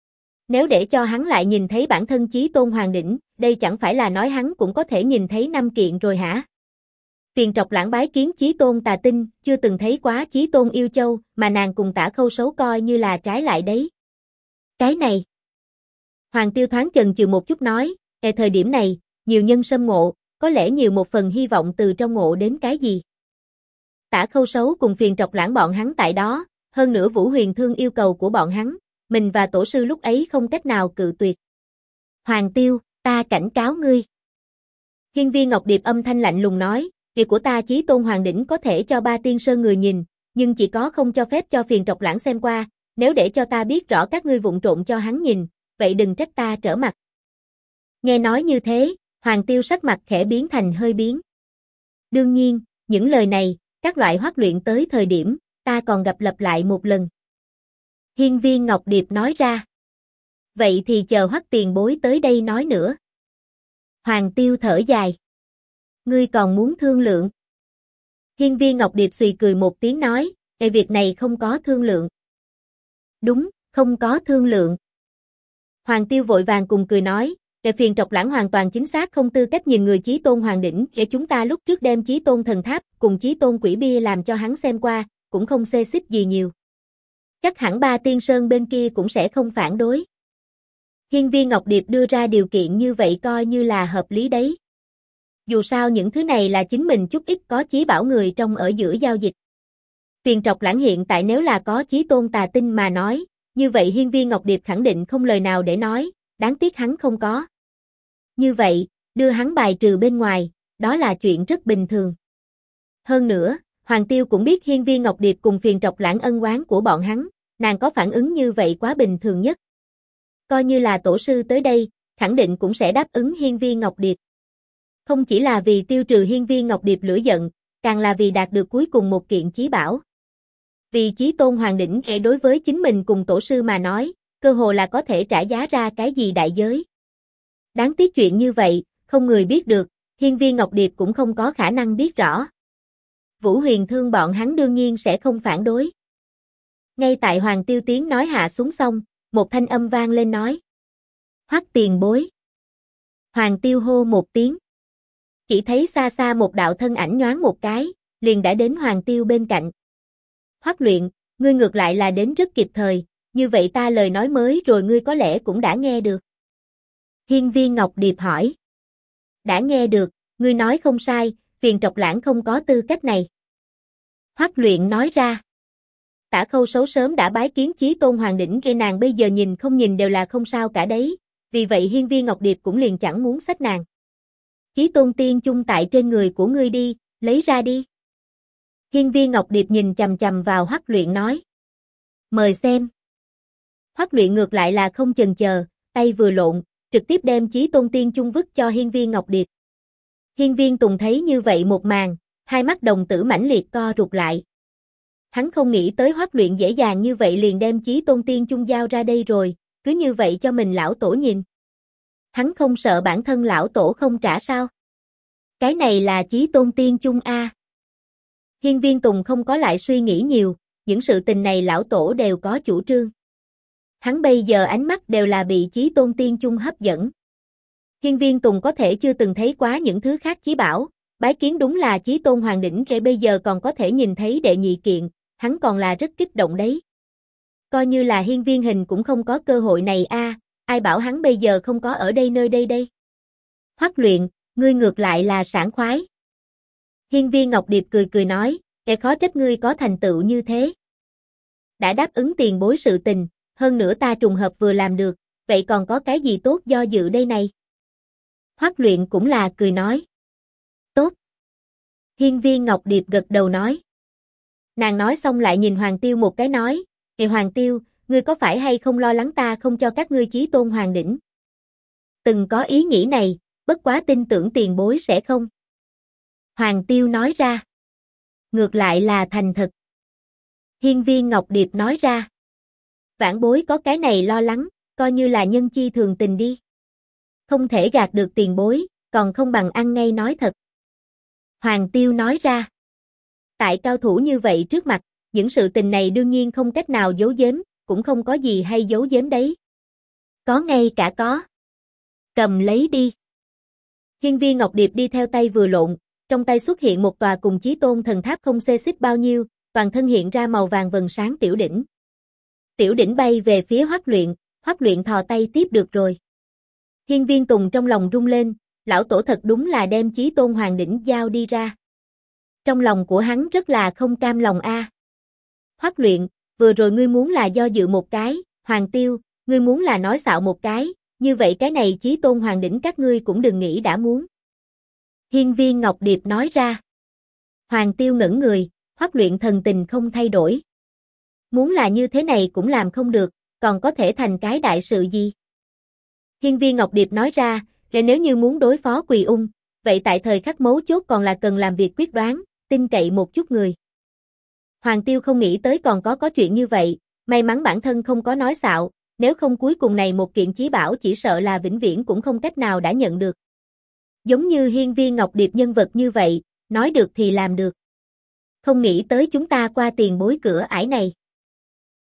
Nếu để cho hắn lại nhìn thấy bản thân Chí Tôn Hoàng Đỉnh, đây chẳng phải là nói hắn cũng có thể nhìn thấy 5 kiện rồi hả? Phiền Trọc Lãng bái kiến Chí Tôn Tà Tinh, chưa từng thấy quá Chí Tôn Yêu Châu, mà nàng cùng Tả Khâu Sấu coi như là trái lại đấy. Cái này. Hoàng Tiêu thoáng chần chừ một chút nói, thời điểm này, nhiều nhân sâm ngộ, có lẽ nhiều một phần hy vọng từ trong ngộ đến cái gì. Tả Khâu Sấu cùng Phiền Trọc Lãng bọn hắn tại đó, hơn nữa Vũ Huyền Thương yêu cầu của bọn hắn, mình và tổ sư lúc ấy không cách nào cự tuyệt. Hoàng Tiêu, ta cảnh cáo ngươi. Hiên Viên Ngọc Điệp âm thanh lạnh lùng nói, việc của ta Chí Tôn Hoàng Đỉnh có thể cho Ba Tiên Sơn người nhìn, nhưng chỉ có không cho phép cho Phiền Trọc Lãng xem qua, nếu để cho ta biết rõ các ngươi vụng trộn cho hắn nhìn, vậy đừng trách ta trở mặt. Nghe nói như thế, Hoàng Tiêu sắc mặt khẽ biến thành hơi biến. Đương nhiên, những lời này, các loại Hoắc Luyện tới thời điểm, ta còn gặp lặp lại một lần. Hiên Viên Ngọc Điệp nói ra. Vậy thì chờ Hoắc tiền bối tới đây nói nữa. Hoàng Tiêu thở dài. Ngươi còn muốn thương lượng? Hiên Viên Ngọc Điệp xùy cười một tiếng nói, việc này không có thương lượng. Đúng, Không có thương lượng. Hoàng Tiêu vội vàng cùng cười nói, Kẻ phiền trọc lãng hoàn toàn chính xác không tư cách nhìn người Chí Tôn Hoàng đỉnh, kể chúng ta lúc trước đem Chí Tôn thần tháp cùng Chí Tôn quỷ bia làm cho hắn xem qua, cũng không xê xích gì nhiều. Chắc hẳn Ba Tiên Sơn bên kia cũng sẽ không phản đối. Hiên Viên Ngọc Điệp đưa ra điều kiện như vậy coi như là hợp lý đấy. Dù sao những thứ này là chính mình chút ít có chí bảo người trong ở giữa giao dịch. Phiền trọc lãng hiện tại nếu là có Chí Tôn tà tinh mà nói, như vậy Hiên Viên Ngọc Điệp khẳng định không lời nào để nói, đáng tiếc hắn không có. Như vậy, đưa hắn bài trừ bên ngoài, đó là chuyện rất bình thường. Hơn nữa, Hoàng Tiêu cũng biết Hiên Viên Ngọc Điệp cùng phiền trọc lãng ân oán của bọn hắn, nàng có phản ứng như vậy quá bình thường nhất. Coi như là tổ sư tới đây, khẳng định cũng sẽ đáp ứng Hiên Viên Ngọc Điệp. Không chỉ là vì tiêu trừ Hiên Viên Ngọc Điệp lửa giận, càng là vì đạt được cuối cùng một kiện chí bảo. Vì Chí Tôn Hoàng đỉnh kể đối với chính mình cùng tổ sư mà nói, cơ hồ là có thể trả giá ra cái gì đại giới. Đáng tiếc chuyện như vậy, không người biết được, Hiên Viên Ngọc Điệp cũng không có khả năng biết rõ. Vũ Huyền Thương bọn hắn đương nhiên sẽ không phản đối. Ngay tại Hoàng Tiêu tiếng nói hạ xuống xong, một thanh âm vang lên nói. Hoắc tiền bối. Hoàng Tiêu hô một tiếng. Chỉ thấy xa xa một đạo thân ảnh nhoáng một cái, liền đã đến Hoàng Tiêu bên cạnh. Hoắc luyện, ngươi ngược lại là đến rất kịp thời, như vậy ta lời nói mới rồi ngươi có lẽ cũng đã nghe được. Hiên Viên Ngọc Điệp hỏi. Đã nghe được, ngươi nói không sai, phiền trọc lãng không có tư cách này. Hoắc luyện nói ra. Tả Khâu xấu sớm đã bái kiến Chí Tôn Hoàng đỉnh kia, nàng bây giờ nhìn không nhìn đều là không sao cả đấy, vì vậy Hiên Viên Ngọc Điệp cũng liền chẳng muốn xách nàng. Chí Tôn tiên chung tại trên người của ngươi đi, lấy ra đi. Hiên Viên Ngọc Điệp nhìn chằm chằm vào Hoắc luyện nói. Mời xem. Hoắc luyện ngược lại là không chần chờ, tay vừa lộn, trực tiếp đem Chí Tôn tiên chung vứt cho Hiên Viên Ngọc Điệp. Hiên Viên Tùng thấy như vậy một màn, hai mắt đồng tử mãnh liệt co rụt lại. Hắn không nghĩ tới Hoắc luyện dễ dàng như vậy liền đem Chí Tôn tiên chung giao ra đây rồi, cứ như vậy cho mình lão tổ nhìn. Hắn không sợ bản thân lão tổ không trả sao? Cái này là Chí Tôn tiên chung a. Hiên Viên Tùng không có lại suy nghĩ nhiều, những sự tình này lão tổ đều có chủ trương. Hắn bây giờ ánh mắt đều là bị Chí Tôn tiên chung hấp dẫn. Hiên Viên Tùng có thể chưa từng thấy quá những thứ khác chí bảo, bái kiến đúng là Chí Tôn Hoàng đỉnh kể bây giờ còn có thể nhìn thấy đệ nhị kiện, hắn còn là rất kích động đấy. Coi như là Hiên Viên Hình cũng không có cơ hội này a, ai bảo hắn bây giờ không có ở đây nơi đây đây. Hoắc luyện, ngươi ngược lại là sảng khoái. Hiên Viên Ngọc Điệp cười cười nói, kẻ khó trách ngươi có thành tựu như thế. Đã đáp ứng tiền bối sự tình, hơn nữa ta trùng hợp vừa làm được, vậy còn có cái gì tốt do dự đây này? Hoắc luyện cũng là cười nói. Tốt. Hiên Viên Ngọc Điệp gật đầu nói. Nàng nói xong lại nhìn Hoàng Tiêu một cái nói, Ê Hoàng Tiêu, ngươi có phải hay không lo lắng ta không cho các ngươi Chí Tôn Hoàng đỉnh? Từng có ý nghĩ này, bất quá tin tưởng tiền bối sẽ không. Hoàng Tiêu nói ra. Ngược lại là thành thật. Hiên Viên Ngọc Điệp nói ra. Vãn bối có cái này lo lắng, coi như là nhân chi thường tình đi. Không thể gạt được tiền bối, còn không bằng ăn ngay nói thật. Hoàng Tiêu nói ra. Tại cao thủ như vậy trước mặt, những sự tình này đương nhiên không cách nào giấu giếm, cũng không có gì hay giấu giếm đấy. Có ngay cả có. Cầm lấy đi. Hiên Viên Ngọc Điệp đi theo tay vừa lộn, trong tay xuất hiện một tòa cùng Chí Tôn thần tháp không xê xích bao nhiêu, toàn thân hiện ra màu vàng vầng sáng tiểu đỉnh. Tiểu đỉnh bay về phía Hoắc luyện thò tay tiếp được rồi. Hiên Viên Tùng trong lòng rung lên, lão tổ thật đúng là đem Chí Tôn Hoàng đỉnh giao đi ra. Trong lòng của hắn rất là không cam lòng a. Hoắc luyện, vừa rồi ngươi muốn là do dự một cái, Hoàng Tiêu, ngươi muốn là nói xạo một cái, như vậy cái này Chí Tôn Hoàng đỉnh các ngươi cũng đừng nghĩ đã muốn. Hiên Viên Ngọc Điệp nói ra. Hoàng Tiêu ngẩn người, Hoắc luyện thần tình không thay đổi. Muốn là như thế này cũng làm không được, còn có thể thành cái đại sự gì? Hiên Viên Ngọc Điệp nói ra, nếu như muốn đối phó Quỳ Ung, vậy tại thời khắc mấu chốt còn là cần làm việc quyết đoán, tin cậy một chút người. Hoàng Tiêu không nghĩ tới còn có chuyện như vậy, may mắn bản thân không có nói xạo, nếu không cuối cùng này một kiện chí bảo chỉ sợ là vĩnh viễn cũng không cách nào đã nhận được. Giống như Hiên Viên Ngọc Điệp nhân vật như vậy, nói được thì làm được. Không nghĩ tới chúng ta qua tiền bối cửa ải này.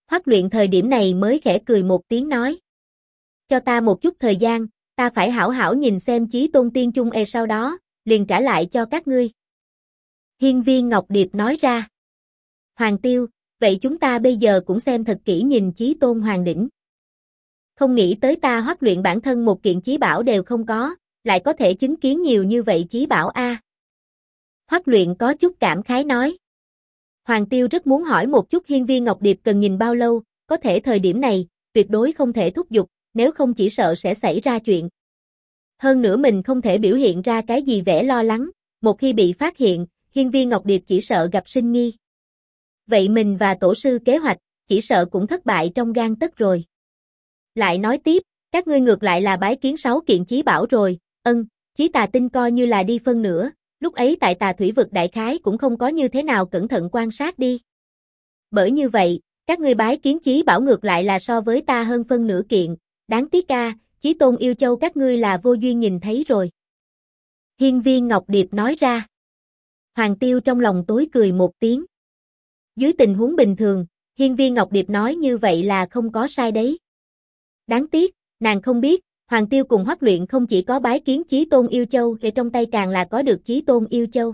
Hoắc Luyện thời điểm này mới khẽ cười một tiếng nói. Cho ta một chút thời gian, ta phải hảo hảo nhìn xem Chí Tôn Tiên Chung sau đó, liền trả lại cho các ngươi. Hiên Viên Ngọc Điệp nói ra. Hoàng Tiêu, vậy chúng ta bây giờ cũng xem thật kỹ nhìn Chí Tôn Hoàng Đỉnh. Không nghĩ tới ta Hoắc Luyện bản thân một kiện chí bảo đều không có, lại có thể chứng kiến nhiều như vậy chí bảo a. Hoắc Luyện có chút cảm khái nói. Hoàng Tiêu rất muốn hỏi một chút Hiên Viên Ngọc Điệp cần nhìn bao lâu, có thể thời điểm này, tuyệt đối không thể thúc giục, nếu không chỉ sợ sẽ xảy ra chuyện. Hơn nữa mình không thể biểu hiện ra cái gì vẻ lo lắng, một khi bị phát hiện, Hiên Viên Ngọc Điệp chỉ sợ gặp sinh nghi. Vậy mình và tổ sư kế hoạch, chỉ sợ cũng thất bại trong gang tấc rồi. Lại nói tiếp, các ngươi ngược lại là bái kiến 6 kiện chí bảo rồi, Chí Tà Tinh coi như là đi phân nửa, lúc ấy tại Tà Thủy Vực đại khái cũng không có như thế nào cẩn thận quan sát đi. Bởi như vậy, các ngươi bái kiến chí bảo ngược lại là so với ta hơn phân nửa kiện, đáng tiếc Chí Tôn Yêu Châu các ngươi là vô duyên nhìn thấy rồi. Hiên Viên Ngọc Điệp nói ra. Hoàng Tiêu trong lòng tối cười một tiếng. Dưới tình huống bình thường, Hiên Viên Ngọc Điệp nói như vậy là không có sai đấy. Đáng tiếc, nàng không biết, Hoàng Tiêu cùng Hoắc Luyện không chỉ có bái kiến Chí Tôn Yêu Châu, thì trong tay càng là có được Chí Tôn Yêu Châu.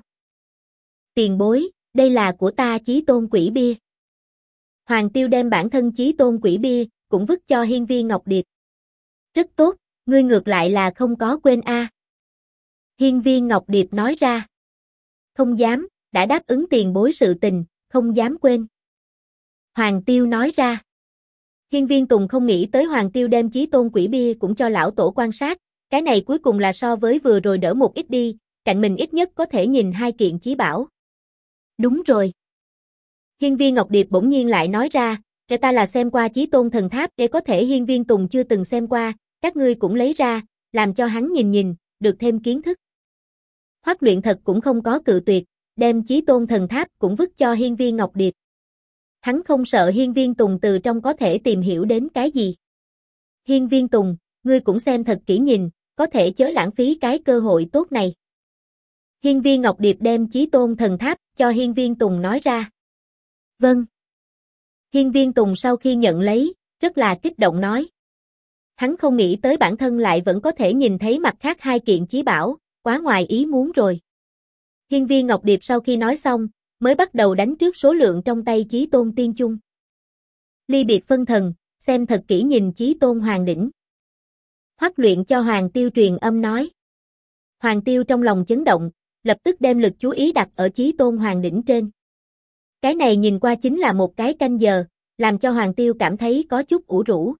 Tiền bối, đây là của ta Chí Tôn Quỷ Bia. Hoàng Tiêu đem bản thân Chí Tôn Quỷ Bia, cũng vứt cho Hiên Viên Ngọc Điệp. Rất tốt, ngươi ngược lại là không có quên a. Hiên Viên Ngọc Điệp nói ra. Không dám, đã đáp ứng tiền bối sự tình, không dám quên. Hoàng Tiêu nói ra. Hiên Viên Tùng không nghĩ tới Hoàng Tiêu đem Chí Tôn Quỷ Bia cũng cho lão tổ quan sát, cái này cuối cùng là so với vừa rồi đỡ một ít đi, cạnh mình ít nhất có thể nhìn 2 kiện chí bảo. Đúng rồi. Hiên Viên Ngọc Điệp bỗng nhiên lại nói ra, cái ta là xem qua Chí Tôn Thần Tháp, để có thể Hiên Viên Tùng chưa từng xem qua, các ngươi cũng lấy ra, làm cho hắn nhìn nhìn, được thêm kiến thức. Hoắc Luyện thật cũng không có cự tuyệt, đem Chí Tôn Thần Tháp cũng vứt cho Hiên Viên Ngọc Điệp. Hắn không sợ Hiên Viên Tùng từ trong có thể tìm hiểu đến cái gì. Hiên Viên Tùng, ngươi cũng xem thật kỹ nhìn, có thể chớ lãng phí cái cơ hội tốt này. Hiên Viên Ngọc Điệp đem Chí Tôn Thần Tháp cho Hiên Viên Tùng nói ra. Vâng. Hiên Viên Tùng sau khi nhận lấy, rất là kích động nói. Hắn không nghĩ tới bản thân lại vẫn có thể nhìn thấy mặt khác 2 kiện chí bảo, quá ngoài ý muốn rồi. Hiên Viên Ngọc Điệp sau khi nói xong, mới bắt đầu đánh trước số lượng trong tay Chí Tôn Tiên Chung. Ly biệt phân thần, xem thật kỹ nhìn Chí Tôn Hoàng Đỉnh. Hoắc Luyện cho Hoàng Tiêu truyền âm nói. Hoàng Tiêu trong lòng chấn động, lập tức đem lực chú ý đặt ở Chí Tôn Hoàng Đỉnh trên. Cái này nhìn qua chính là một cái canh giờ, làm cho Hoàng Tiêu cảm thấy có chút ủ rũ.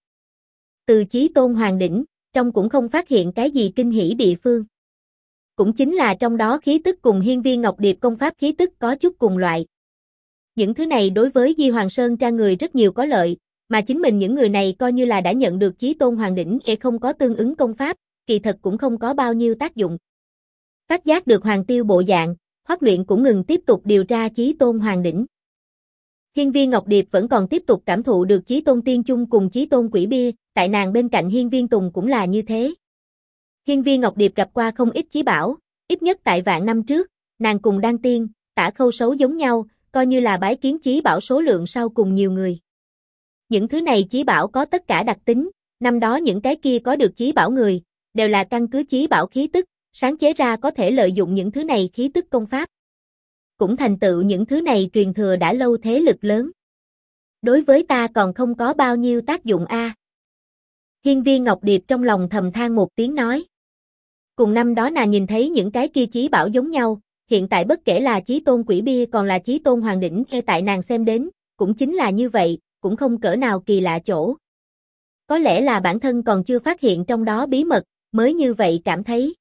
Từ Chí Tôn Hoàng Đỉnh, trong cũng không phát hiện cái gì kinh hỉ địa phương. Cũng chính là trong đó khí tức cùng Hiên Viên Ngọc Điệp công pháp khí tức có chút cùng loại. Những thứ này đối với Di Hoàng Sơn tra người rất nhiều có lợi, mà chính mình những người này coi như là đã nhận được Chí Tôn Hoàng Đỉnh không có tương ứng công pháp, kỳ thật cũng không có bao nhiêu tác dụng. Phát giác được Hoàng Tiêu bộ dạng, Hoắc Luyện cũng ngừng tiếp tục điều tra Chí Tôn Hoàng Đỉnh. Hiên Viên Ngọc Điệp vẫn còn tiếp tục cảm thụ được Chí Tôn Tiên Chung cùng Chí Tôn Quỷ Bia, tại nàng bên cạnh Hiên Viên Tùng cũng là như thế. Hiên Viên Ngọc Điệp gặp qua không ít chí bảo, ít nhất tại vạn năm trước, nàng cùng Đan Tiên, Tả Khâu Sấu giống nhau, coi như là bái kiến chí bảo số lượng sau cùng nhiều người. Những thứ này chí bảo có tất cả đặc tính, năm đó những cái kia có được chí bảo người, đều là căn cứ chí bảo khí tức, sáng chế ra có thể lợi dụng những thứ này khí tức công pháp. Cũng thành tựu những thứ này truyền thừa đã lâu thế lực lớn. Đối với ta còn không có bao nhiêu tác dụng a. Hiên Viên Ngọc Điệp trong lòng thầm than một tiếng nói. Cùng năm đó nàng nhìn thấy những cái kia chí bảo giống nhau, hiện tại bất kể là Chí Tôn Quỷ Bia còn là Chí Tôn Hoàng Đỉnh tại nàng xem đến, cũng chính là như vậy, cũng không cỡ nào kỳ lạ chỗ. Có lẽ là bản thân còn chưa phát hiện trong đó bí mật, mới như vậy cảm thấy.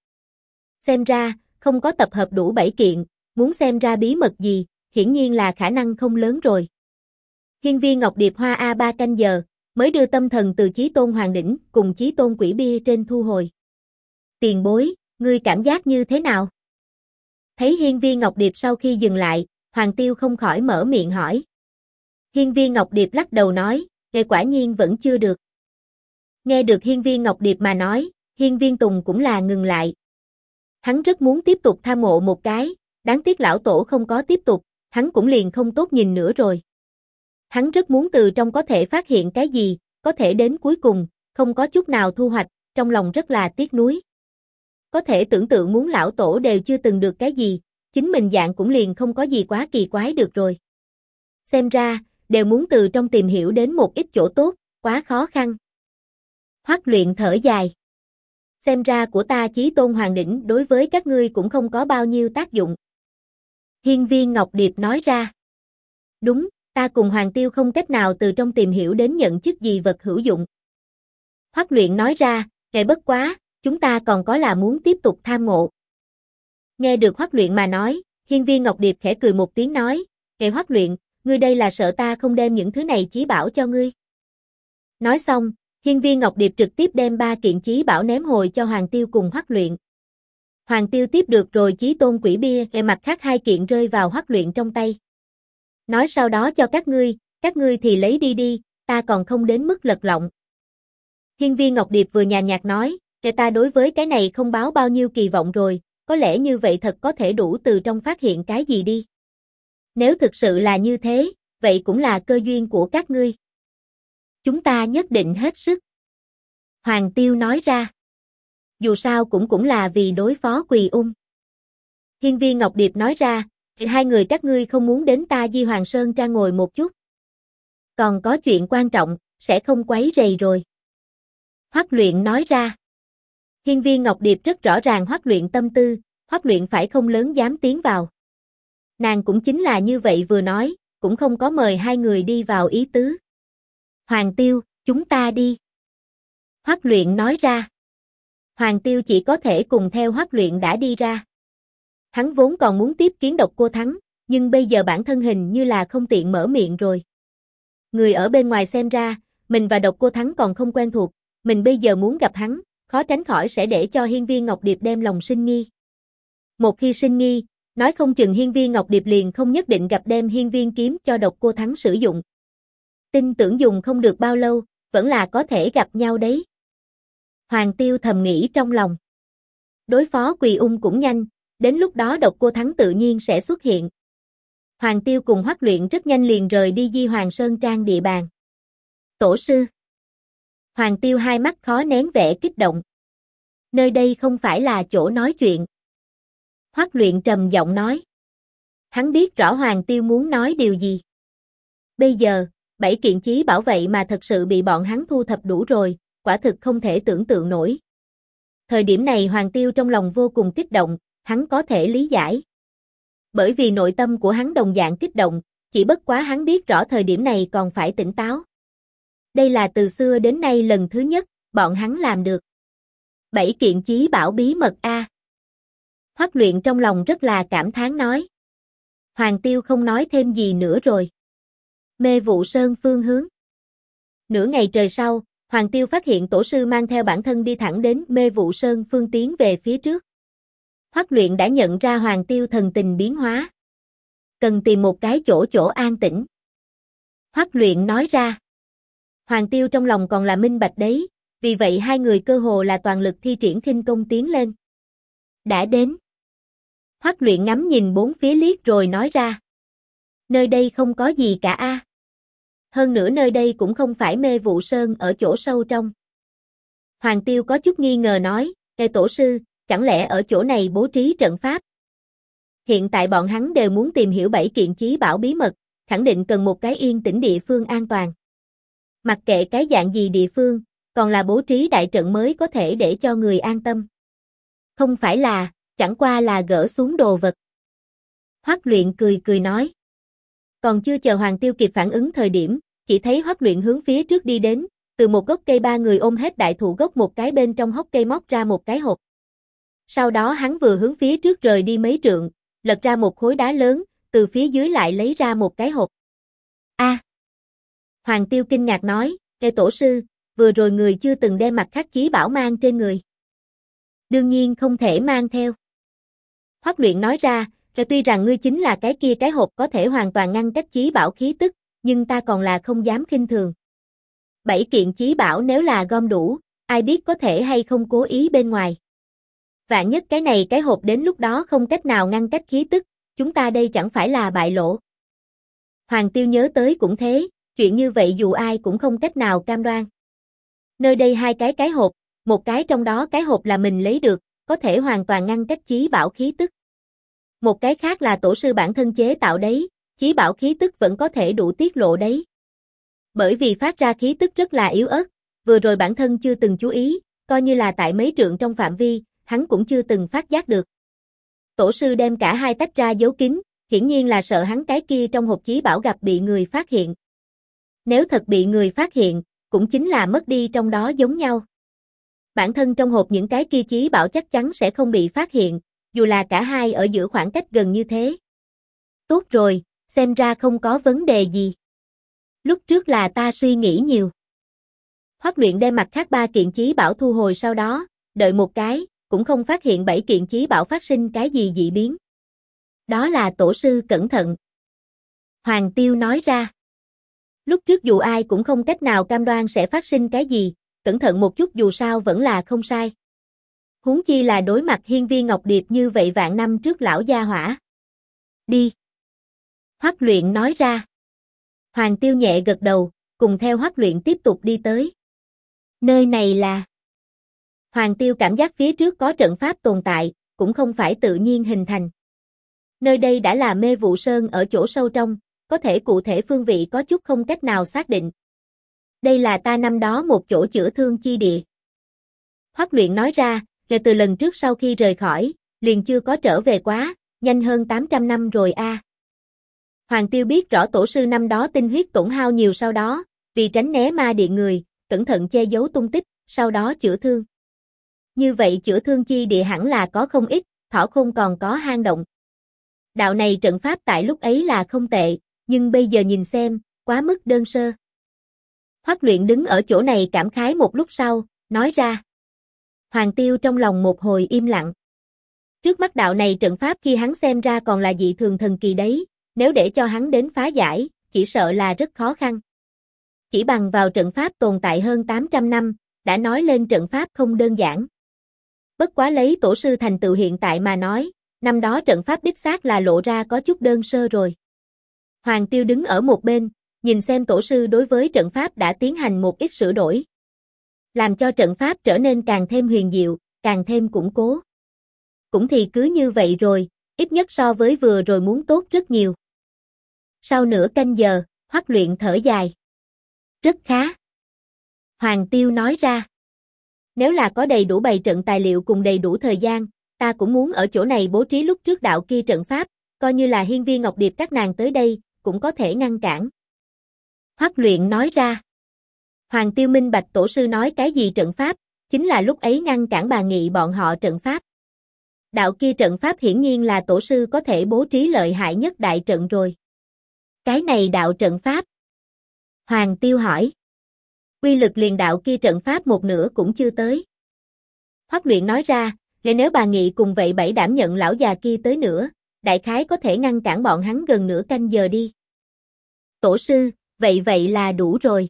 Xem ra, không có tập hợp đủ 7 kiện, muốn xem ra bí mật gì, hiển nhiên là khả năng không lớn rồi. Hiên Viên Ngọc Điệp hoa 3 canh giờ, mới đưa tâm thần từ Chí Tôn Hoàng Đỉnh cùng Chí Tôn Quỷ Bia trên thu hồi. Tiền bối, ngươi cảm giác như thế nào? Thấy Hiên Viên Ngọc Điệp sau khi dừng lại, Hoàng Tiêu không khỏi mở miệng hỏi. Hiên Viên Ngọc Điệp lắc đầu nói, quả nhiên vẫn chưa được. Nghe được Hiên Viên Ngọc Điệp mà nói, Hiên Viên Tùng cũng là ngừng lại. Hắn rất muốn tiếp tục tham mộ một cái, đáng tiếc lão tổ không có tiếp tục, hắn cũng liền không tốt nhìn nữa rồi. Hắn rất muốn từ trong có thể phát hiện cái gì, có thể đến cuối cùng, không có chút nào thu hoạch, trong lòng rất là tiếc nuối. Có thể tưởng tượng muốn lão tổ đều chưa từng được cái gì, chính mình dạng cũng liền không có gì quá kỳ quái được rồi. Xem ra, đều muốn từ trong tìm hiểu đến một ít chỗ tốt, quá khó khăn. Hoắc Luyện thở dài. Xem ra của ta Chí Tôn Hoàng Đỉnh đối với các ngươi cũng không có bao nhiêu tác dụng. Hiên Viên Ngọc Điệp nói ra. Đúng, ta cùng Hoàng Tiêu không cách nào từ trong tìm hiểu đến nhận chức gì vật hữu dụng. Hoắc Luyện nói ra, kệ bất quá, chúng ta còn có là muốn tiếp tục tham ngộ. Nghe được Hoắc Luyện mà nói, Hiên Viên Ngọc Điệp khẽ cười một tiếng nói, kệ Hoắc Luyện, ngươi đây là sợ ta không đem những thứ này chí bảo cho ngươi. Nói xong, Hiên Viên Ngọc Điệp trực tiếp đem 3 kiện chí bảo ném hồi cho Hoàng Tiêu cùng Hoắc Luyện. Hoàng Tiêu tiếp được rồi Chí Tôn Quỷ Bia, về mặt khác 2 kiện rơi vào Hoắc Luyện trong tay. Nói sau đó cho các ngươi thì lấy đi đi, ta còn không đến mức lật lọng. Hiên Viên Ngọc Điệp vừa nhàn nhạt nói, kệ ta đối với cái này không báo bao nhiêu kỳ vọng rồi, có lẽ như vậy thật có thể đủ từ trong phát hiện cái gì đi. Nếu thực sự là như thế, vậy cũng là cơ duyên của các ngươi. Chúng ta nhất định hết sức. Hoàng Tiêu nói ra. Dù sao cũng là vì đối phó Quỳ Ung. Hiên Viên Ngọc Điệp nói ra, thì 2 người các ngươi không muốn đến ta Di Hoàng Sơn Trang ngồi một chút. Còn có chuyện quan trọng, sẽ không quấy rầy rồi. Hoắc Luyện nói ra. Hiên Viên Ngọc Điệp rất rõ ràng Hoắc Luyện tâm tư, Hoắc Luyện phải không lớn dám tiến vào. Nàng cũng chính là như vậy vừa nói, cũng không có mời 2 người đi vào ý tứ. Hoàng Tiêu, chúng ta đi. Hoắc Luyện nói ra. Hoàng Tiêu chỉ có thể cùng theo Hoắc Luyện đã đi ra. Hắn vốn còn muốn tiếp kiến Độc Cô Thắng, nhưng bây giờ bản thân hình như là không tiện mở miệng rồi. Người ở bên ngoài xem ra, mình và Độc Cô Thắng còn không quen thuộc, mình bây giờ muốn gặp hắn, khó tránh khỏi sẽ để cho Hiên Viên Ngọc Điệp đem lòng sinh nghi. Một khi sinh nghi, nói không chừng Hiên Viên Ngọc Điệp liền không nhất định gặp đem Hiên Viên kiếm cho Độc Cô Thắng sử dụng. Tin tưởng dùng không được bao lâu, vẫn là có thể gặp nhau đấy. Hoàng Tiêu thầm nghĩ trong lòng. Đối phó Quỳ Ung cũng nhanh, đến lúc đó Độc Cô Thắng tự nhiên sẽ xuất hiện. Hoàng Tiêu cùng Hoắc Luyện rất nhanh liền rời đi Di Hoàng Sơn Trang địa bàn. Tổ sư. Hoàng Tiêu hai mắt khó nén vẻ kích động. Nơi đây không phải là chỗ nói chuyện. Hoắc Luyện trầm giọng nói. Hắn biết rõ Hoàng Tiêu muốn nói điều gì. Bây giờ, 7 kiện chí bảo vậy mà thật sự bị bọn hắn thu thập đủ rồi, quả thực không thể tưởng tượng nổi. Thời điểm này Hoàng Tiêu trong lòng vô cùng kích động, hắn có thể lý giải. Bởi vì nội tâm của hắn đồng dạng kích động, chỉ bất quá hắn biết rõ thời điểm này còn phải tỉnh táo. Đây là từ xưa đến nay lần thứ nhất, bọn hắn làm được. 7 kiện chí bảo bí mật a. Hoắc Luyện trong lòng rất là cảm thán nói. Hoàng Tiêu không nói thêm gì nữa rồi. Mê Vụ Sơn phương hướng. Nửa ngày trời sau, Hoàng Tiêu phát hiện tổ sư mang theo bản thân đi thẳng đến Mê Vụ Sơn phương tiến về phía trước. Hoắc Luyện đã nhận ra Hoàng Tiêu thần tình biến hóa. Cần tìm một cái chỗ an tĩnh. Hoắc Luyện nói ra. Hoàng Tiêu trong lòng còn là minh bạch đấy, vì vậy 2 người cơ hồ là toàn lực thi triển khinh công tiến lên. Đã đến. Hoắc Luyện ngắm nhìn bốn phía liếc rồi nói ra. Nơi đây không có gì cả a. Hơn nữa nơi đây cũng không phải Mê Vụ Sơn ở chỗ sâu trong. Hoàng Tiêu có chút nghi ngờ nói, Ê tổ sư, chẳng lẽ ở chỗ này bố trí trận pháp? Hiện tại bọn hắn đều muốn tìm hiểu 7 kiện chí bảo bí mật, khẳng định cần một cái yên tĩnh địa phương an toàn. Mặc kệ cái dạng gì địa phương, còn là bố trí đại trận mới có thể để cho người an tâm. Không phải là, chẳng qua là gỡ xuống đồ vật. Hoắc Luyện cười nói. Còn chưa chờ Hoàng Tiêu kịp phản ứng thời điểm, chỉ thấy Hoắc Luyện hướng phía trước đi đến, từ một gốc cây 3 người ôm hết đại thụ gốc một cái bên trong hốc cây móc ra một cái hộp. Sau đó hắn vừa hướng phía trước rời đi mấy trượng, lật ra một khối đá lớn, từ phía dưới lại lấy ra một cái hộp. A. Hoàng Tiêu kinh ngạc nói, Ê tổ sư, vừa rồi người chưa từng đem mặt khắc chí bảo mang trên người. Đương nhiên không thể mang theo. Hoắc Luyện nói ra, tuy rằng ngươi chính là cái kia cái hộp có thể hoàn toàn ngăn cách chí bảo khí tức, nhưng ta còn là không dám khinh thường. 7 kiện chí bảo nếu là gom đủ, ai biết có thể hay không cố ý bên ngoài. Vạn nhất cái này cái hộp đến lúc đó không cách nào ngăn cách khí tức, chúng ta đây chẳng phải là bại lộ. Hoàng Tiêu nhớ tới cũng thế, Chuyện như vậy dù ai cũng không cách nào cam đoan. Nơi đây hai cái hộp, một cái trong đó cái hộp là mình lấy được, có thể hoàn toàn ngăn cách chí bảo khí tức. Một cái khác là tổ sư bản thân chế tạo đấy, chí bảo khí tức vẫn có thể đủ tiết lộ đấy. Bởi vì phát ra khí tức rất là yếu ớt, vừa rồi bản thân chưa từng chú ý, coi như là tại mấy trượng trong phạm vi, hắn cũng chưa từng phát giác được. Tổ sư đem cả hai tách ra giấu kín, hiển nhiên là sợ hắn cái kia trong hộp chí bảo gặp bị người phát hiện. Nếu thật bị người phát hiện, cũng chính là mất đi trong đó giống nhau. Bản thân trong hộp những cái kia chí bảo chắc chắn sẽ không bị phát hiện, dù là cả hai ở giữa khoảng cách gần như thế. Tốt rồi, xem ra không có vấn đề gì. Lúc trước là ta suy nghĩ nhiều. Hoắc Luyện đem mặt khác 3 kiện chí bảo thu hồi sau đó, đợi một cái, cũng không phát hiện 7 kiện chí bảo phát sinh cái gì dị biến. Đó là tổ sư cẩn thận. Hoàng Tiêu nói ra. Lúc trước dù ai cũng không cách nào cam đoan sẽ phát sinh cái gì, cẩn thận một chút dù sao vẫn là không sai. Huống chi là đối mặt hiên viên Ngọc Điệp như vậy vạn năm trước lão gia hỏa. Đi. Hoắc Luyện nói ra. Hoàng Tiêu nhẹ gật đầu, cùng theo Hoắc Luyện tiếp tục đi tới. Nơi này là... Hoàng Tiêu cảm giác phía trước có trận pháp tồn tại, cũng không phải tự nhiên hình thành. Nơi đây đã là Mê Vụ Sơn ở chỗ sâu trong, có thể cụ thể phương vị có chút không cách nào xác định. Đây là ta năm đó một chỗ chữa thương chi địa. Hoắc Luyện nói ra, kể từ lần trước sau khi rời khỏi, liền chưa có trở về quá, nhanh hơn 800 năm rồi a. Hoàng Tiêu biết rõ tổ sư năm đó tinh huyết tổn hao nhiều sau đó, vì tránh né ma điện người, cẩn thận che giấu tung tích, sau đó chữa thương. Như vậy chữa thương chi địa hẳn là có không ít, thỏ khôn còn có hang động. Đạo này trận pháp tại lúc ấy là không tệ, nhưng bây giờ nhìn xem, quá mức đơn sơ. Hoắc Luyện đứng ở chỗ này cảm khái một lúc sau, nói ra. Hoàng Tiêu trong lòng một hồi im lặng. Trước mắt đạo này trận pháp khi hắn xem ra còn là dị thường thần kỳ đấy, nếu để cho hắn đến phá giải, chỉ sợ là rất khó khăn. Chỉ bằng vào trận pháp tồn tại hơn 800 năm, đã nói lên trận pháp không đơn giản. Bất quá lấy tổ sư thành tựu hiện tại mà nói, năm đó trận pháp đích xác là lộ ra có chút đơn sơ rồi. Hoàng Tiêu đứng ở một bên, nhìn xem tổ sư đối với trận pháp đã tiến hành một ít sửa đổi. Làm cho trận pháp trở nên càng thêm huyền diệu, càng thêm củng cố. Cũng thì cứ như vậy rồi, ít nhất so với vừa rồi muốn tốt rất nhiều. Sau nửa canh giờ, Hoắc Luyện thở dài. Rất khá. Hoàng Tiêu nói ra. Nếu là có đầy đủ bày trận tài liệu cùng đầy đủ thời gian, ta cũng muốn ở chỗ này bố trí lúc trước đạo kia trận pháp, coi như là hiên viên Ngọc Điệp các nàng tới đây, cũng có thể ngăn cản. Hoắc Luyện nói ra. Hoàng Tiêu minh bạch tổ sư nói cái gì trận pháp, chính là lúc ấy ngăn cản bà Nghị bọn họ trận pháp. Đạo kia trận pháp hiển nhiên là tổ sư có thể bố trí lợi hại nhất đại trận rồi. Cái này đạo trận pháp. Hoàng Tiêu hỏi. Uy lực liền đạo kia trận pháp một nửa cũng chưa tới. Hoắc Luyện nói ra, nếu bà Nghị cùng vậy 7 đảm nhận lão già kia tới nữa, đại khái có thể ngăn cản bọn hắn gần nửa canh giờ đi. Tổ sư, vậy là đủ rồi.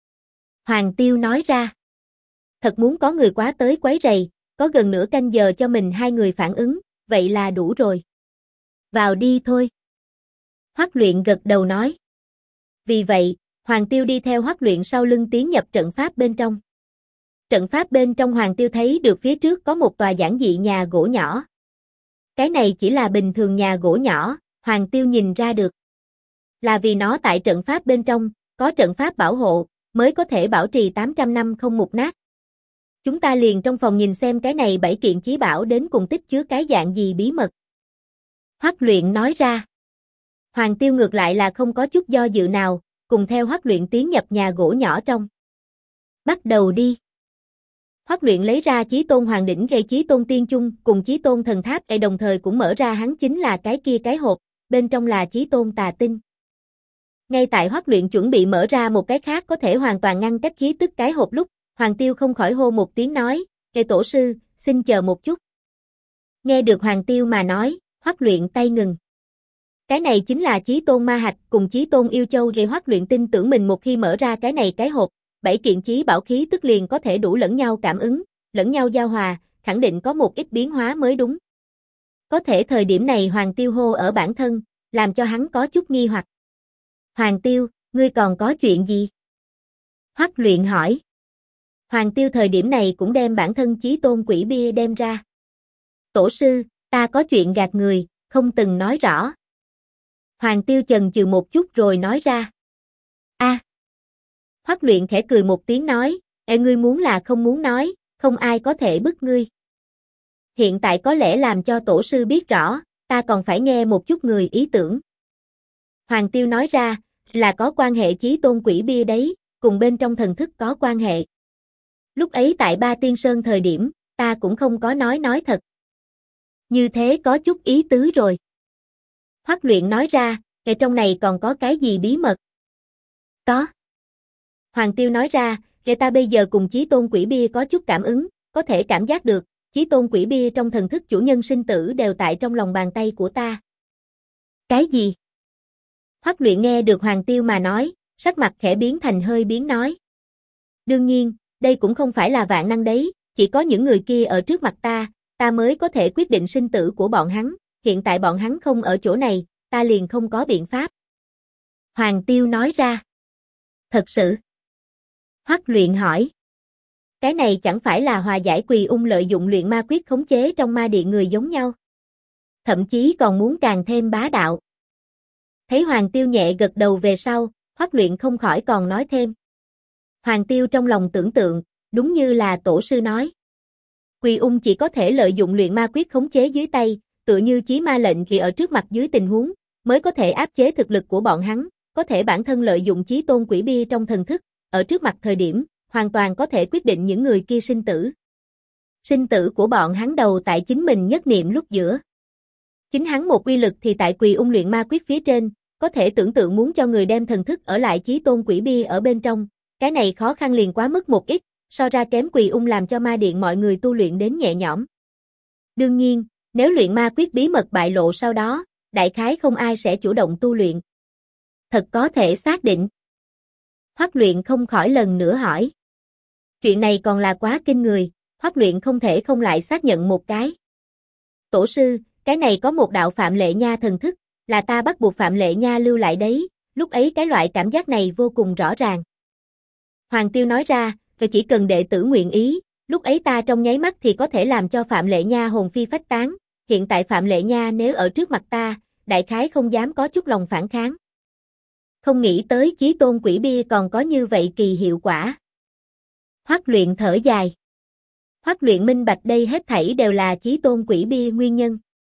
Hoàng Tiêu nói ra. Thật muốn có người quá tới quấy rầy, có gần nửa canh giờ cho mình hai người phản ứng, vậy là đủ rồi. Vào đi thôi. Hoắc Luyện gật đầu nói. Vì vậy, Hoàng Tiêu đi theo Hoắc Luyện sau lưng tiến nhập trận pháp bên trong. Trận pháp bên trong Hoàng Tiêu thấy được phía trước có một tòa giản dị nhà gỗ nhỏ. Cái này chỉ là bình thường nhà gỗ nhỏ, Hoàng Tiêu nhìn ra được. Là vì nó tại trận pháp bên trong, có trận pháp bảo hộ, mới có thể bảo trì 800 năm không mục nát. Chúng ta liền trong phòng nhìn xem cái này 7 kiện chí bảo đến cùng tích chứa cái dạng gì bí mật. Hoắc Luyện nói ra. Hoàng Tiêu ngược lại là không có chút do dự nào, cùng theo Hoắc Luyện tiến nhập nhà gỗ nhỏ trong. Bắt đầu đi. Hoắc Luyện lấy ra Chí Tôn Hoàng Đỉnh gây Chí Tôn Tiên Chung cùng Chí Tôn Thần Tháp ấy đồng thời cũng mở ra hắn chính là cái kia cái hộp, bên trong là Chí Tôn Tà Tinh. Ngay tại Hoắc Luyện chuẩn bị mở ra một cái khác có thể hoàn toàn ngăn cách khí tức cái hộp lúc, Hoàng Tiêu không khỏi hô một tiếng nói, "Kệ tổ sư, xin chờ một chút." Nghe được Hoàng Tiêu mà nói, Hoắc Luyện tay ngừng. Cái này chính là Chí Tôn Ma Hạch cùng Chí Tôn Yêu Châu gây Hoắc Luyện tin tưởng mình một khi mở ra cái này cái hộp, 7 kiện chí bảo khí tức liền có thể đủ lẫn nhau cảm ứng, lẫn nhau giao hòa, khẳng định có một ít biến hóa mới đúng. Có thể thời điểm này Hoàng Tiêu hô ở bản thân, làm cho hắn có chút nghi hoặc. Hoàng Tiêu, Ngươi còn có chuyện gì? Hoắc Luyện hỏi. Hoàng Tiêu thời điểm này cũng đem bản thân chí tôn quỷ bia đem ra. Tổ sư, ta có chuyện gạt người, không từng nói rõ. Hoàng Tiêu chần chừ một chút rồi nói ra. A. Hoắc Luyện khẽ cười một tiếng nói, ngươi muốn là không muốn nói, không ai có thể bức ngươi. Hiện tại có lẽ làm cho tổ sư biết rõ, ta còn phải nghe một chút người ý tưởng. Hoàng Tiêu nói ra, là có quan hệ chí tôn quỷ bia đấy, cùng bên trong thần thức có quan hệ. Lúc ấy tại Ba Tiên Sơn thời điểm, ta cũng không có nói thật. Như thế có chút ý tứ rồi. Hoắc Luyện nói ra, trong này còn có cái gì bí mật? Có. Hoàng Tiêu nói ra, ta bây giờ cùng chí tôn quỷ bia có chút cảm ứng, có thể cảm giác được, chí tôn quỷ bia trong thần thức chủ nhân sinh tử đều tại trong lòng bàn tay của ta. Cái gì? Hoắc Luyện nghe được Hoàng Tiêu mà nói, sắc mặt khẽ biến thành hơi biến nói. Đương nhiên, đây cũng không phải là vạn năng đấy, chỉ có những người kia ở trước mặt ta mới có thể quyết định sinh tử của bọn hắn, hiện tại bọn hắn không ở chỗ này, ta liền không có biện pháp. Hoàng Tiêu nói ra. Thật sự? Hoắc Luyện hỏi. Cái này chẳng phải là hòa giải Quỳ Ung lợi dụng luyện ma quyết khống chế trong ma điện người giống nhau. Thậm chí còn muốn càng thêm bá đạo. Thấy Hoàng Tiêu nhẹ gật đầu về sau, Hoắc Luyện không khỏi còn nói thêm. Hoàng Tiêu trong lòng tưởng tượng, đúng như là tổ sư nói. Quỳ Ung chỉ có thể lợi dụng luyện ma quyết khống chế dưới tay, tựa như chí ma lệnh khi ở trước mặt dưới tình huống, mới có thể áp chế thực lực của bọn hắn, có thể bản thân lợi dụng chí tôn quỷ bia trong thần thức, ở trước mặt thời điểm, hoàn toàn có thể quyết định những người kia sinh tử. Sinh tử của bọn hắn đầu tại chính mình nhất niệm lúc giữa. Chính hắn một uy lực thì tại Quỳ Ung luyện ma quyết phía trên, có thể tưởng tượng muốn cho người đem thần thức ở lại chí tôn quỷ bia ở bên trong, cái này khó khăn liền quá mức một ít, so ra kém Quỳ Ung làm cho ma điện mọi người tu luyện đến nhẹ nhõm. Đương nhiên, nếu luyện ma quyết bí mật bại lộ sau đó, đại khái không ai sẽ chủ động tu luyện. Thật có thể xác định. Hoắc Luyện không khỏi lần nữa hỏi. Chuyện này còn là quá kinh người, Hoắc Luyện không thể không lại xác nhận một cái. Tổ sư, cái này có một đạo Phạm Lệ Nha thần thức, là ta bắt buộc Phạm Lệ Nha lưu lại đấy, lúc ấy cái loại cảm giác này vô cùng rõ ràng. Hoàng Tiêu nói ra, chỉ cần đệ tử nguyện ý, lúc ấy ta trong nháy mắt thì có thể làm cho Phạm Lệ Nha hồn phi phách tán, hiện tại Phạm Lệ Nha nếu ở trước mặt ta, đại khái không dám có chút lòng phản kháng. Không nghĩ tới chí tôn quỷ bia còn có như vậy kỳ hiệu quả. Hoắc Luyện thở dài. Hoắc Luyện minh bạch đây hết thảy đều là chí tôn quỷ bia nguyên nhân.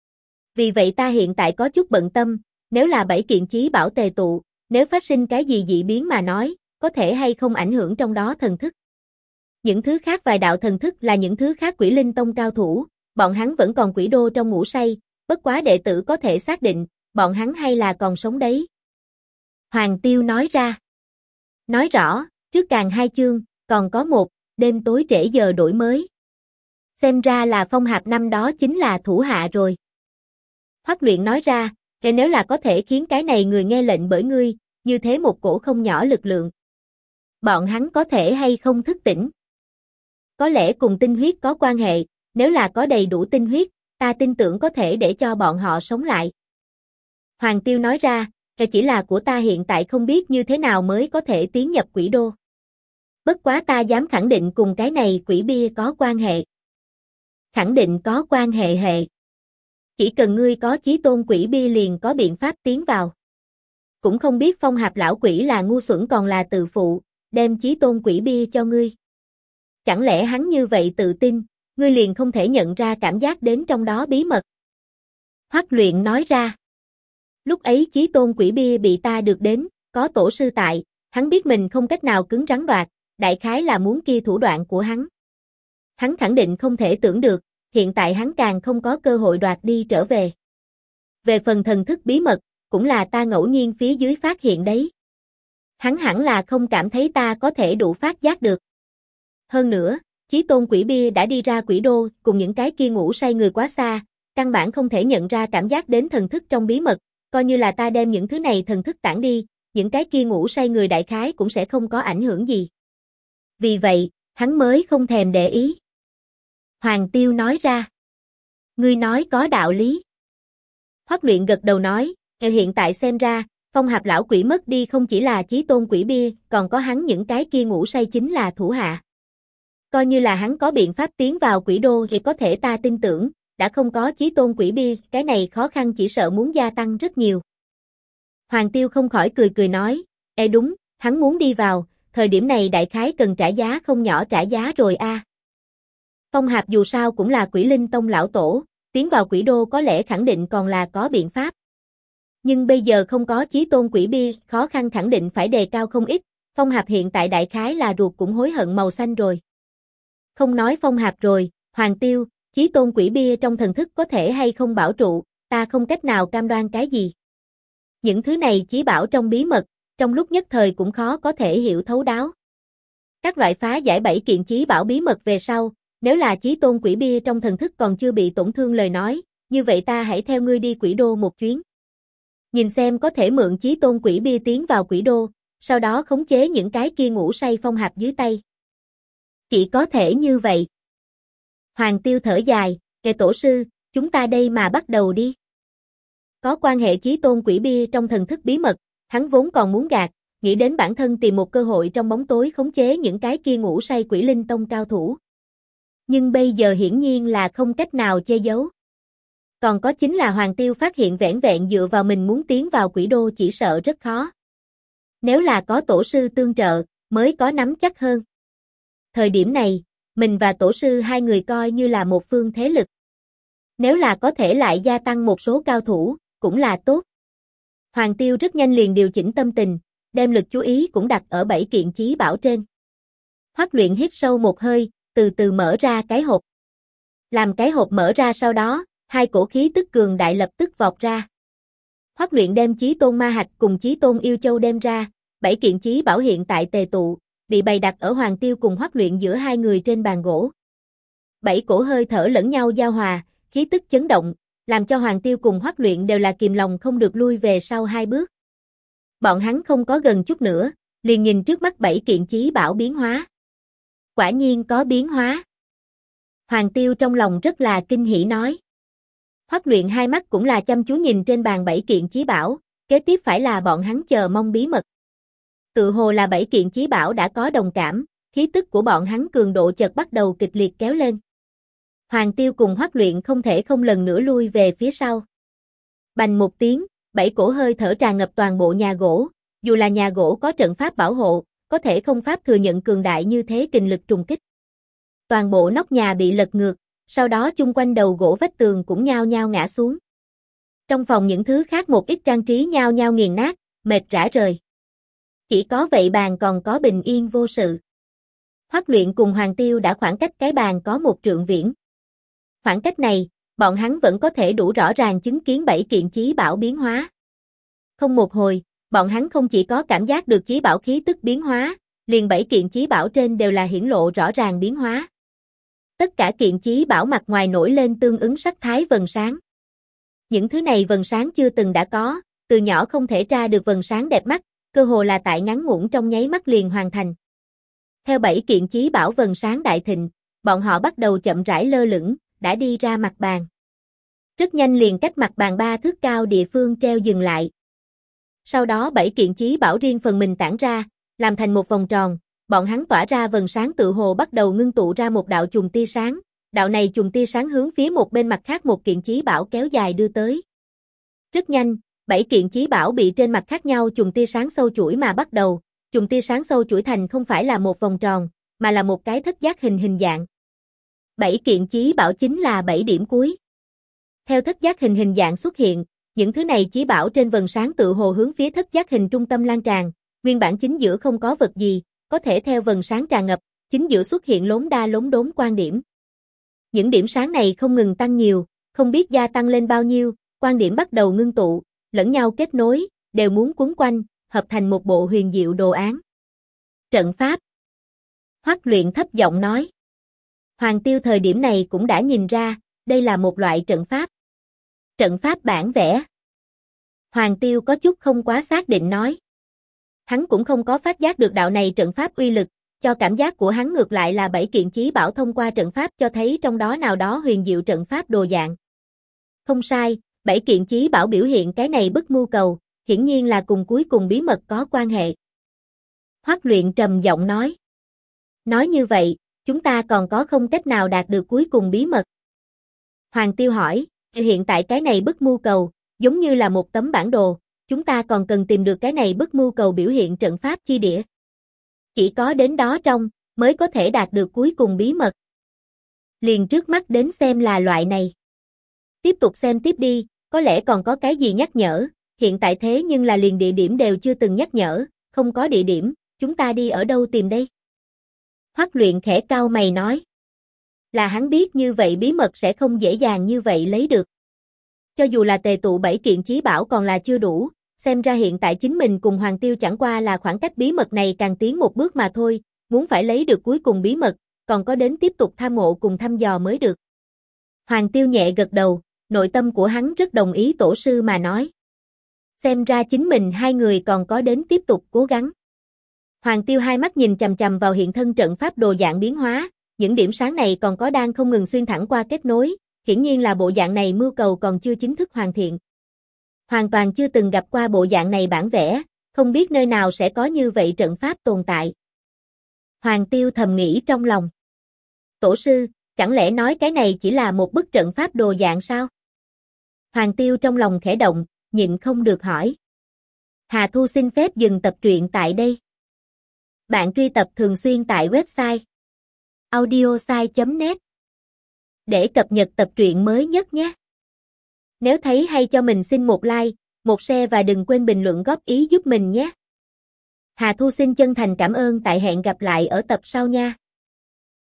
Vì vậy ta hiện tại có chút bận tâm, nếu là 7 kiện chí bảo tề tụ, nếu phát sinh cái gì dị biến mà nói, có thể hay không ảnh hưởng trong đó thần thức. Những thứ khác vài đạo thần thức là những thứ khác Quỷ Linh Tông cao thủ, bọn hắn vẫn còn quỷ đô trong ngủ say, bất quá đệ tử có thể xác định, bọn hắn hay là còn sống đấy. Hoàng Tiêu nói ra. Nói rõ, trước càng 2 chương, còn có một, đêm tối trễ giờ đổi mới. Xem ra là Phong Hạp năm đó chính là thủ hạ rồi. Hoắc Luyện nói ra, nếu là có thể khiến cái này người nghe lệnh bởi ngươi, như thế một cổ không nhỏ lực lượng. Bọn hắn có thể hay không thức tỉnh? Có lẽ cùng tinh huyết có quan hệ, nếu là có đầy đủ tinh huyết, ta tin tưởng có thể để cho bọn họ sống lại. Hoàng Tiêu nói ra, chỉ là của ta hiện tại không biết như thế nào mới có thể tiến nhập quỷ đô. Bất quá ta dám khẳng định cùng cái này quỷ bia có quan hệ. Khẳng định có quan hệ hệ. Chỉ cần ngươi có chí tôn quỷ bia liền có biện pháp tiến vào. Cũng không biết Phong Hạp lão quỷ là ngu xuẩn còn là tự phụ, đem chí tôn quỷ bia cho ngươi. Chẳng lẽ hắn như vậy tự tin, ngươi liền không thể nhận ra cảm giác đến trong đó bí mật. Hoắc Luyện nói ra. Lúc ấy chí tôn quỷ bia bị ta được đến, có tổ sư tại, hắn biết mình không cách nào cứng rắn đoạt, đại khái là muốn kia thủ đoạn của hắn. Hắn khẳng định không thể tưởng được, hiện tại hắn càng không có cơ hội đoạt đi trở về. Về phần thần thức bí mật, cũng là ta ngẫu nhiên phía dưới phát hiện đấy. Hắn hẳn là không cảm thấy ta có thể đủ phát giác được. Hơn nữa, chí tôn quỷ bia đã đi ra quỷ đô, cùng những cái kia ngủ say người quá xa, căn bản không thể nhận ra cảm giác đến thần thức trong bí mật, coi như là ta đem những thứ này thần thức tản đi, những cái kia ngủ say người đại khái cũng sẽ không có ảnh hưởng gì. Vì vậy, hắn mới không thèm để ý. Hoàng Tiêu nói ra. Ngươi nói có đạo lý. Hoắc Luyện gật đầu nói, hiện tại xem ra, Phong Hạp lão quỷ mất đi không chỉ là chí tôn quỷ bia, còn có hắn những cái kia ngủ say chính là thủ hạ. Coi như là hắn có biện pháp tiến vào quỷ đô thì có thể ta tin tưởng, đã không có chí tôn quỷ bia, cái này khó khăn chỉ sợ muốn gia tăng rất nhiều. Hoàng Tiêu không khỏi cười cười nói, ê đúng, hắn muốn đi vào, thời điểm này đại khái cần trả giá không nhỏ trả giá rồi a. Phong Hạp dù sao cũng là Quỷ Linh Tông lão tổ, tiến vào quỷ đô có lẽ khẳng định còn là có biện pháp. Nhưng bây giờ không có chí tôn quỷ bia, khó khăn khẳng định phải đề cao không ít, Phong Hạp hiện tại đại khái là ruột cũng hối hận màu xanh rồi. Không nói Phong Hạp rồi, Hoàng Tiêu, chí tôn quỷ bia trong thần thức có thể hay không bảo trụ, ta không cách nào cam đoan cái gì. Những thứ này chí bảo trong bí mật, trong lúc nhất thời cũng khó có thể hiểu thấu đáo. Các loại phá giải 7 kiện chí bảo bí mật về sau, nếu là chí tôn quỷ bia trong thần thức còn chưa bị tổn thương lời nói, như vậy ta hãy theo ngươi đi quỷ đô một chuyến. Nhìn xem có thể mượn chí tôn quỷ bia tiến vào quỷ đô, sau đó khống chế những cái kia ngủ say Phong Hạp dưới tay. Chỉ có thể như vậy. Hoàng Tiêu thở dài, kệ tổ sư, chúng ta đây mà bắt đầu đi. Có quan hệ chí tôn quỷ bia trong thần thức bí mật, hắn vốn còn muốn gạt, nghĩ đến bản thân tìm một cơ hội trong bóng tối khống chế những cái kia ngủ say Quỷ Linh Tông cao thủ. Nhưng bây giờ hiển nhiên là không cách nào che giấu. Còn có chính là Hoàng Tiêu phát hiện vẻn vẹn dựa vào mình muốn tiến vào quỷ đô chỉ sợ rất khó. Nếu là có tổ sư tương trợ, mới có nắm chắc hơn. Thời điểm này, mình và tổ sư hai người coi như là một phương thế lực. Nếu là có thể lại gia tăng một số cao thủ, cũng là tốt. Hoàng Tiêu rất nhanh liền điều chỉnh tâm tình, đem lực chú ý cũng đặt ở 7 kiện chí bảo trên. Hoắc Luyện hít sâu một hơi, từ từ mở ra cái hộp. Làm cái hộp mở ra sau đó, hai cổ khí tức cường đại lập tức vọt ra. Hoắc Luyện đem chí tôn ma hạch cùng chí tôn yêu châu đem ra, 7 kiện chí bảo hiện tại tề tụ, bị bày đặt ở Hoàng Tiêu cùng Hoắc Luyện giữa hai người trên bàn gỗ. 7 cổ hơi thở lẫn nhau giao hòa, khí tức chấn động, làm cho Hoàng Tiêu cùng Hoắc Luyện đều là kìm lòng không được lui về sau hai bước. Bọn hắn không có gần chút nữa, liền nhìn trước mắt 7 kiện chí bảo biến hóa. Quả nhiên có biến hóa. Hoàng Tiêu trong lòng rất là kinh hỉ nói. Hoắc Luyện hai mắt cũng là chăm chú nhìn trên bàn 7 kiện chí bảo, kế tiếp phải là bọn hắn chờ mong bí mật. Tự hồ là 7 kiện chí bảo đã có đồng cảm, khí tức của bọn hắn cường độ chợt bắt đầu kịch liệt kéo lên. Hoàng Tiêu cùng Hoắc Luyện không thể không lần nữa lui về phía sau. Bành một tiếng, 7 cổ hơi thở tràn ngập toàn bộ nhà gỗ, dù là nhà gỗ có trận pháp bảo hộ, có thể không pháp thừa nhận cường đại như thế kình lực trùng kích. Toàn bộ nóc nhà bị lật ngược, sau đó chung quanh đầu gỗ vách tường cũng nhao nhao ngã xuống. Trong phòng những thứ khác một ít trang trí nhao nhao nghiền nát, mệt rã rời. Chỉ có vậy bàn còn có bình yên vô sự. Hoắc Luyện cùng Hoàng Tiêu đã khoảng cách cái bàn có 1 trượng viễn. Khoảng cách này, bọn hắn vẫn có thể đủ rõ ràng chứng kiến 7 kiện chí bảo biến hóa. Không một hồi, bọn hắn không chỉ có cảm giác được chí bảo khí tức biến hóa, liền 7 kiện chí bảo trên đều là hiển lộ rõ ràng biến hóa. Tất cả kiện chí bảo mặt ngoài nổi lên tương ứng sắc thái vầng sáng. Những thứ này vầng sáng chưa từng đã có, từ nhỏ không thể ra được vầng sáng đẹp mắt, cơ hồ là tại ngắn ngủn trong nháy mắt liền hoàn thành. Theo 7 kiện chí bảo vầng sáng đại thịnh, bọn họ bắt đầu chậm rãi lơ lửng, đã đi ra mặt bàn. Rất nhanh liền cách mặt bàn 3 thước cao địa phương treo dừng lại. Sau đó 7 kiện chí bảo riêng phần mình tản ra, làm thành một vòng tròn, bọn hắn tỏa ra vầng sáng tự hồ bắt đầu ngưng tụ ra một đạo chùm tia sáng, đạo này chùm tia sáng hướng phía một bên mặt khác một kiện chí bảo kéo dài đưa tới. Rất nhanh, 7 kiện chí bảo bị trên mặt khác nhau chùm tia sáng sâu chuỗi mà bắt đầu, chùm tia sáng sâu chuỗi thành không phải là một vòng tròn, mà là một cái thất giác hình dạng. 7 kiện chí bảo chính là 7 điểm cuối. Theo thất giác hình dạng xuất hiện, những thứ này chí bảo trên vầng sáng tự hồ hướng phía thất giác hình trung tâm lan tràn, nguyên bản chính giữa không có vật gì, có thể theo vầng sáng tràn ngập, chính giữa xuất hiện lốm đa lốm đốm quan điểm. Những điểm sáng này không ngừng tăng nhiều, không biết gia tăng lên bao nhiêu, quan điểm bắt đầu ngưng tụ, lẫn nhau kết nối, đều muốn quấn quanh, hợp thành một bộ huyền diệu đồ án. Trận pháp. Hoắc Luyện thấp giọng nói. Hoàng Tiêu thời điểm này cũng đã nhìn ra, đây là một loại trận pháp. Trận pháp bản vẽ. Hoàng Tiêu có chút không quá xác định nói. Hắn cũng không có phát giác được đạo này trận pháp uy lực, cho cảm giác của hắn ngược lại là 7 kiện chí bảo thông qua trận pháp cho thấy trong đó nào đó huyền diệu trận pháp đồ dạng. Không sai, 7 kiện chí bảo biểu hiện cái này bức mưu cầu, hiển nhiên là cùng cuối cùng bí mật có quan hệ. Hoắc Luyện trầm giọng nói. Nói như vậy, chúng ta còn có không cách nào đạt được cuối cùng bí mật. Hoàng Tiêu hỏi, hiện tại cái này bức mưu cầu, giống như là một tấm bản đồ, chúng ta còn cần tìm được cái này bức mưu cầu biểu hiện trận pháp chi địa. Chỉ có đến đó trong, mới có thể đạt được cuối cùng bí mật. Liền trước mắt đến xem là loại này. Tiếp tục xem tiếp đi, có lẽ còn có cái gì nhắc nhở, hiện tại thế nhưng là liền địa điểm đều chưa từng nhắc nhở, không có địa điểm, chúng ta đi ở đâu tìm đây? Hoắc Luyện khẽ cau mày nói. Là hắn biết như vậy bí mật sẽ không dễ dàng như vậy lấy được. Cho dù là tề tụ 7 kiện chí bảo còn là chưa đủ, xem ra hiện tại chính mình cùng Hoàng Tiêu chẳng qua là khoảng cách bí mật này càng tiến một bước mà thôi, muốn phải lấy được cuối cùng bí mật, còn có đến tiếp tục tham ngộ cùng thăm dò mới được. Hoàng Tiêu nhẹ gật đầu, nội tâm của hắn rất đồng ý tổ sư mà nói. Xem ra chính mình hai người còn có đến tiếp tục cố gắng. Hoàng Tiêu hai mắt nhìn chằm chằm vào hiện thân trận pháp đồ dạng biến hóa, những điểm sáng này còn có đang không ngừng xuyên thẳng qua kết nối, hiển nhiên là bộ dạng này mưu cầu còn chưa chính thức hoàn thiện. Hoàn toàn chưa từng gặp qua bộ dạng này bản vẽ, không biết nơi nào sẽ có như vậy trận pháp tồn tại. Hoàng Tiêu thầm nghĩ trong lòng. Tổ sư, chẳng lẽ nói cái này chỉ là một bức trận pháp đồ dạng sao? Hoàng Tiêu trong lòng khẽ động, nhịn không được hỏi. Hà Thu xin phép dừng tập truyện tại đây. Bạn truy tập thường xuyên tại website audiosai.net để cập nhật tập truyện mới nhất nhé. Nếu thấy hay cho mình xin một like, một share và đừng quên bình luận góp ý giúp mình nhé. Hà Thu xin chân thành cảm ơn, tại hẹn gặp lại ở tập sau nha.